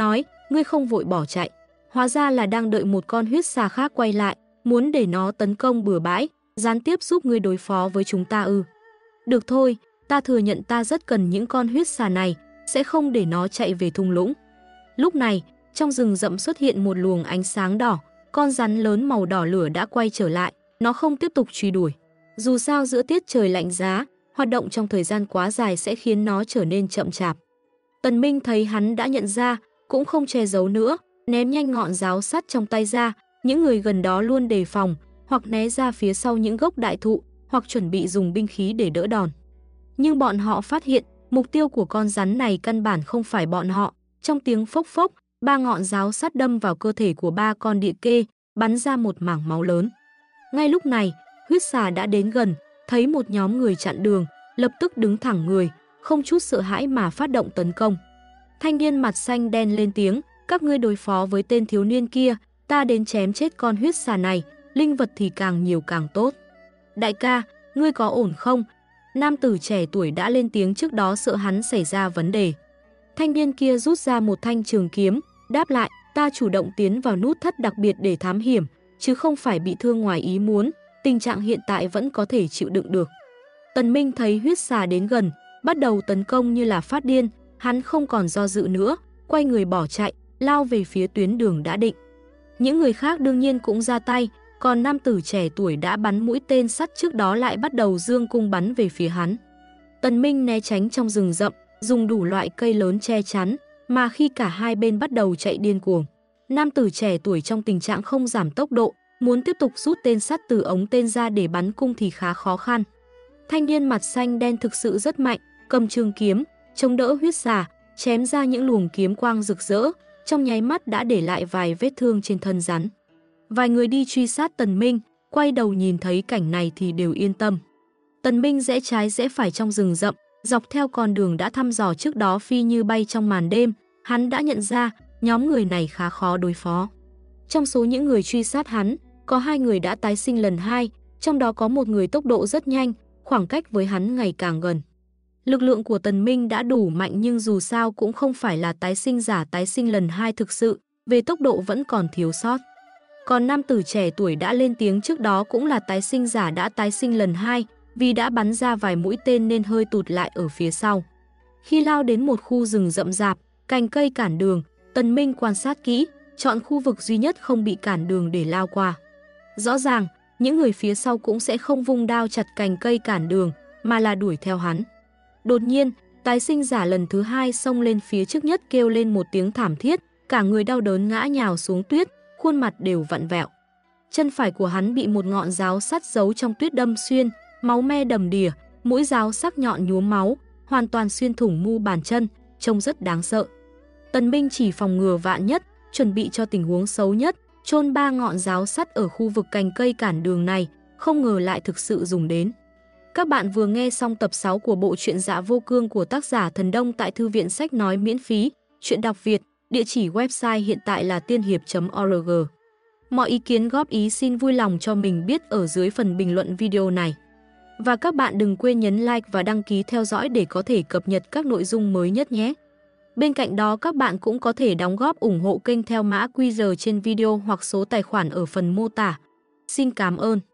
ngươi không vội bỏ chạy. Hóa ra là đang đợi một con huyết xà khác quay lại, muốn để nó tấn công bừa bãi, gián tiếp giúp ngươi đối phó với chúng ta ư. Được thôi, ta thừa nhận ta rất cần những con huyết xà này, sẽ không để nó chạy về thung lũng. Lúc này, trong rừng rậm xuất hiện một luồng ánh sáng đỏ, con rắn lớn màu đỏ lửa đã quay trở lại, nó không tiếp tục truy đuổi. Dù sao giữa tiết trời lạnh giá, hoạt động trong thời gian quá dài sẽ khiến nó trở nên chậm chạp. Tần Minh thấy hắn đã nhận ra, cũng không che giấu nữa, ném nhanh ngọn giáo sắt trong tay ra, những người gần đó luôn đề phòng, hoặc né ra phía sau những gốc đại thụ, hoặc chuẩn bị dùng binh khí để đỡ đòn. Nhưng bọn họ phát hiện, mục tiêu của con rắn này căn bản không phải bọn họ. Trong tiếng phốc phốc, 3 ngọn giáo sắt đâm vào cơ thể của 3 con địa kê, bắn ra một mảng máu lớn. Ngay lúc này, huyết xà đã đến gần, thấy một nhóm người chặn đường, lập tức đứng thẳng người, không chút sợ hãi mà phát động tấn công. Thanh niên mặt xanh đen lên tiếng, các ngươi đối phó với tên thiếu niên kia, ta đến chém chết con huyết xà này, linh vật thì càng nhiều càng tốt. Đại ca, ngươi có ổn không? Nam tử trẻ tuổi đã lên tiếng trước đó sợ hắn xảy ra vấn đề. Thanh niên kia rút ra một thanh trường kiếm, đáp lại, ta chủ động tiến vào nút thắt đặc biệt để thám hiểm, chứ không phải bị thương ngoài ý muốn, tình trạng hiện tại vẫn có thể chịu đựng được. Tần Minh thấy huyết xà đến gần, bắt đầu tấn công như là phát điên, hắn không còn do dự nữa, quay người bỏ chạy, lao về phía tuyến đường đã định. Những người khác đương nhiên cũng ra tay, còn nam tử trẻ tuổi đã bắn mũi tên sắt trước đó lại bắt đầu giương cung bắn về phía hắn. Tần Minh né tránh trong rừng rậm, dùng đủ loại cây lớn che chắn, mà khi cả hai bên bắt đầu chạy điên cuồng, nam tử trẻ tuổi trong tình trạng không giảm tốc độ, muốn tiếp tục rút tên sắt từ ống tên ra để bắn cung thì khá khó khăn. Thanh niên mặt xanh đen thực sự rất mạnh, cầm trường kiếm, chống đỡ huyết xà, chém ra những luồng kiếm quang rực rỡ, trong nháy mắt đã để lại vài vết thương trên thân rắn. Vài người đi truy sát Tần Minh, quay đầu nhìn thấy cảnh này thì đều yên tâm. Tần Minh rẽ trái rẽ phải trong rừng rậm, dọc theo con đường đã thăm dò trước đó phi như bay trong màn đêm, hắn đã nhận ra nhóm người này khá khó đối phó. Trong số những người truy sát hắn, có 2 người đã tái sinh lần 2, trong đó có một người tốc độ rất nhanh, khoảng cách với hắn ngày càng gần. Lực lượng của Tần Minh đã đủ mạnh nhưng dù sao cũng không phải là tái sinh giả tái sinh lần 2 thực sự, về tốc độ vẫn còn thiếu sót. Còn nam tử trẻ tuổi đã lên tiếng trước đó cũng là tái sinh giả đã tái sinh lần 2, vì đã bắn ra vài mũi tên nên hơi tụt lại ở phía sau. Khi lao đến một khu rừng rậm rạp, cành cây cản đường, Tần Minh quan sát kỹ, chọn khu vực duy nhất không bị cản đường để lao qua. Rõ ràng, những người phía sau cũng sẽ không vung đao chặt cành cây cản đường, mà là đuổi theo hắn. Đột nhiên, tái sinh giả lần thứ 2 xông lên phía trước nhất kêu lên một tiếng thảm thiết, cả người đau đớn ngã nhào xuống tuyết, khuôn mặt đều vặn vẹo. Chân phải của hắn bị một ngọn giáo sắt giấu trong tuyết đâm xuyên, máu me đầm đìa, mũi giáo sắc nhọn nhuốm máu, hoàn toàn xuyên thủng mu bàn chân, trông rất đáng sợ. Tần Minh chỉ phòng ngừa vạn nhất, chuẩn bị cho tình huống xấu nhất, chôn 3 ngọn giáo sắt ở khu vực cành cây cản đường này, không ngờ lại thực sự dùng đến. Các bạn vừa nghe xong tập 6 của bộ truyện Dạ Vô Cương của tác giả Thần Đông tại thư viện sách nói miễn phí, truyện đọc Việt, địa chỉ website hiện tại là tiên hiệp.org. Mọi ý kiến góp ý xin vui lòng cho mình biết ở dưới phần bình luận video này. Và các bạn đừng quên nhấn like và đăng ký theo dõi để có thể cập nhật các nội dung mới nhất nhé. Bên cạnh đó các bạn cũng có thể đóng góp ủng hộ kênh theo mã QR trên video hoặc số tài khoản ở phần mô tả. Xin cảm ơn.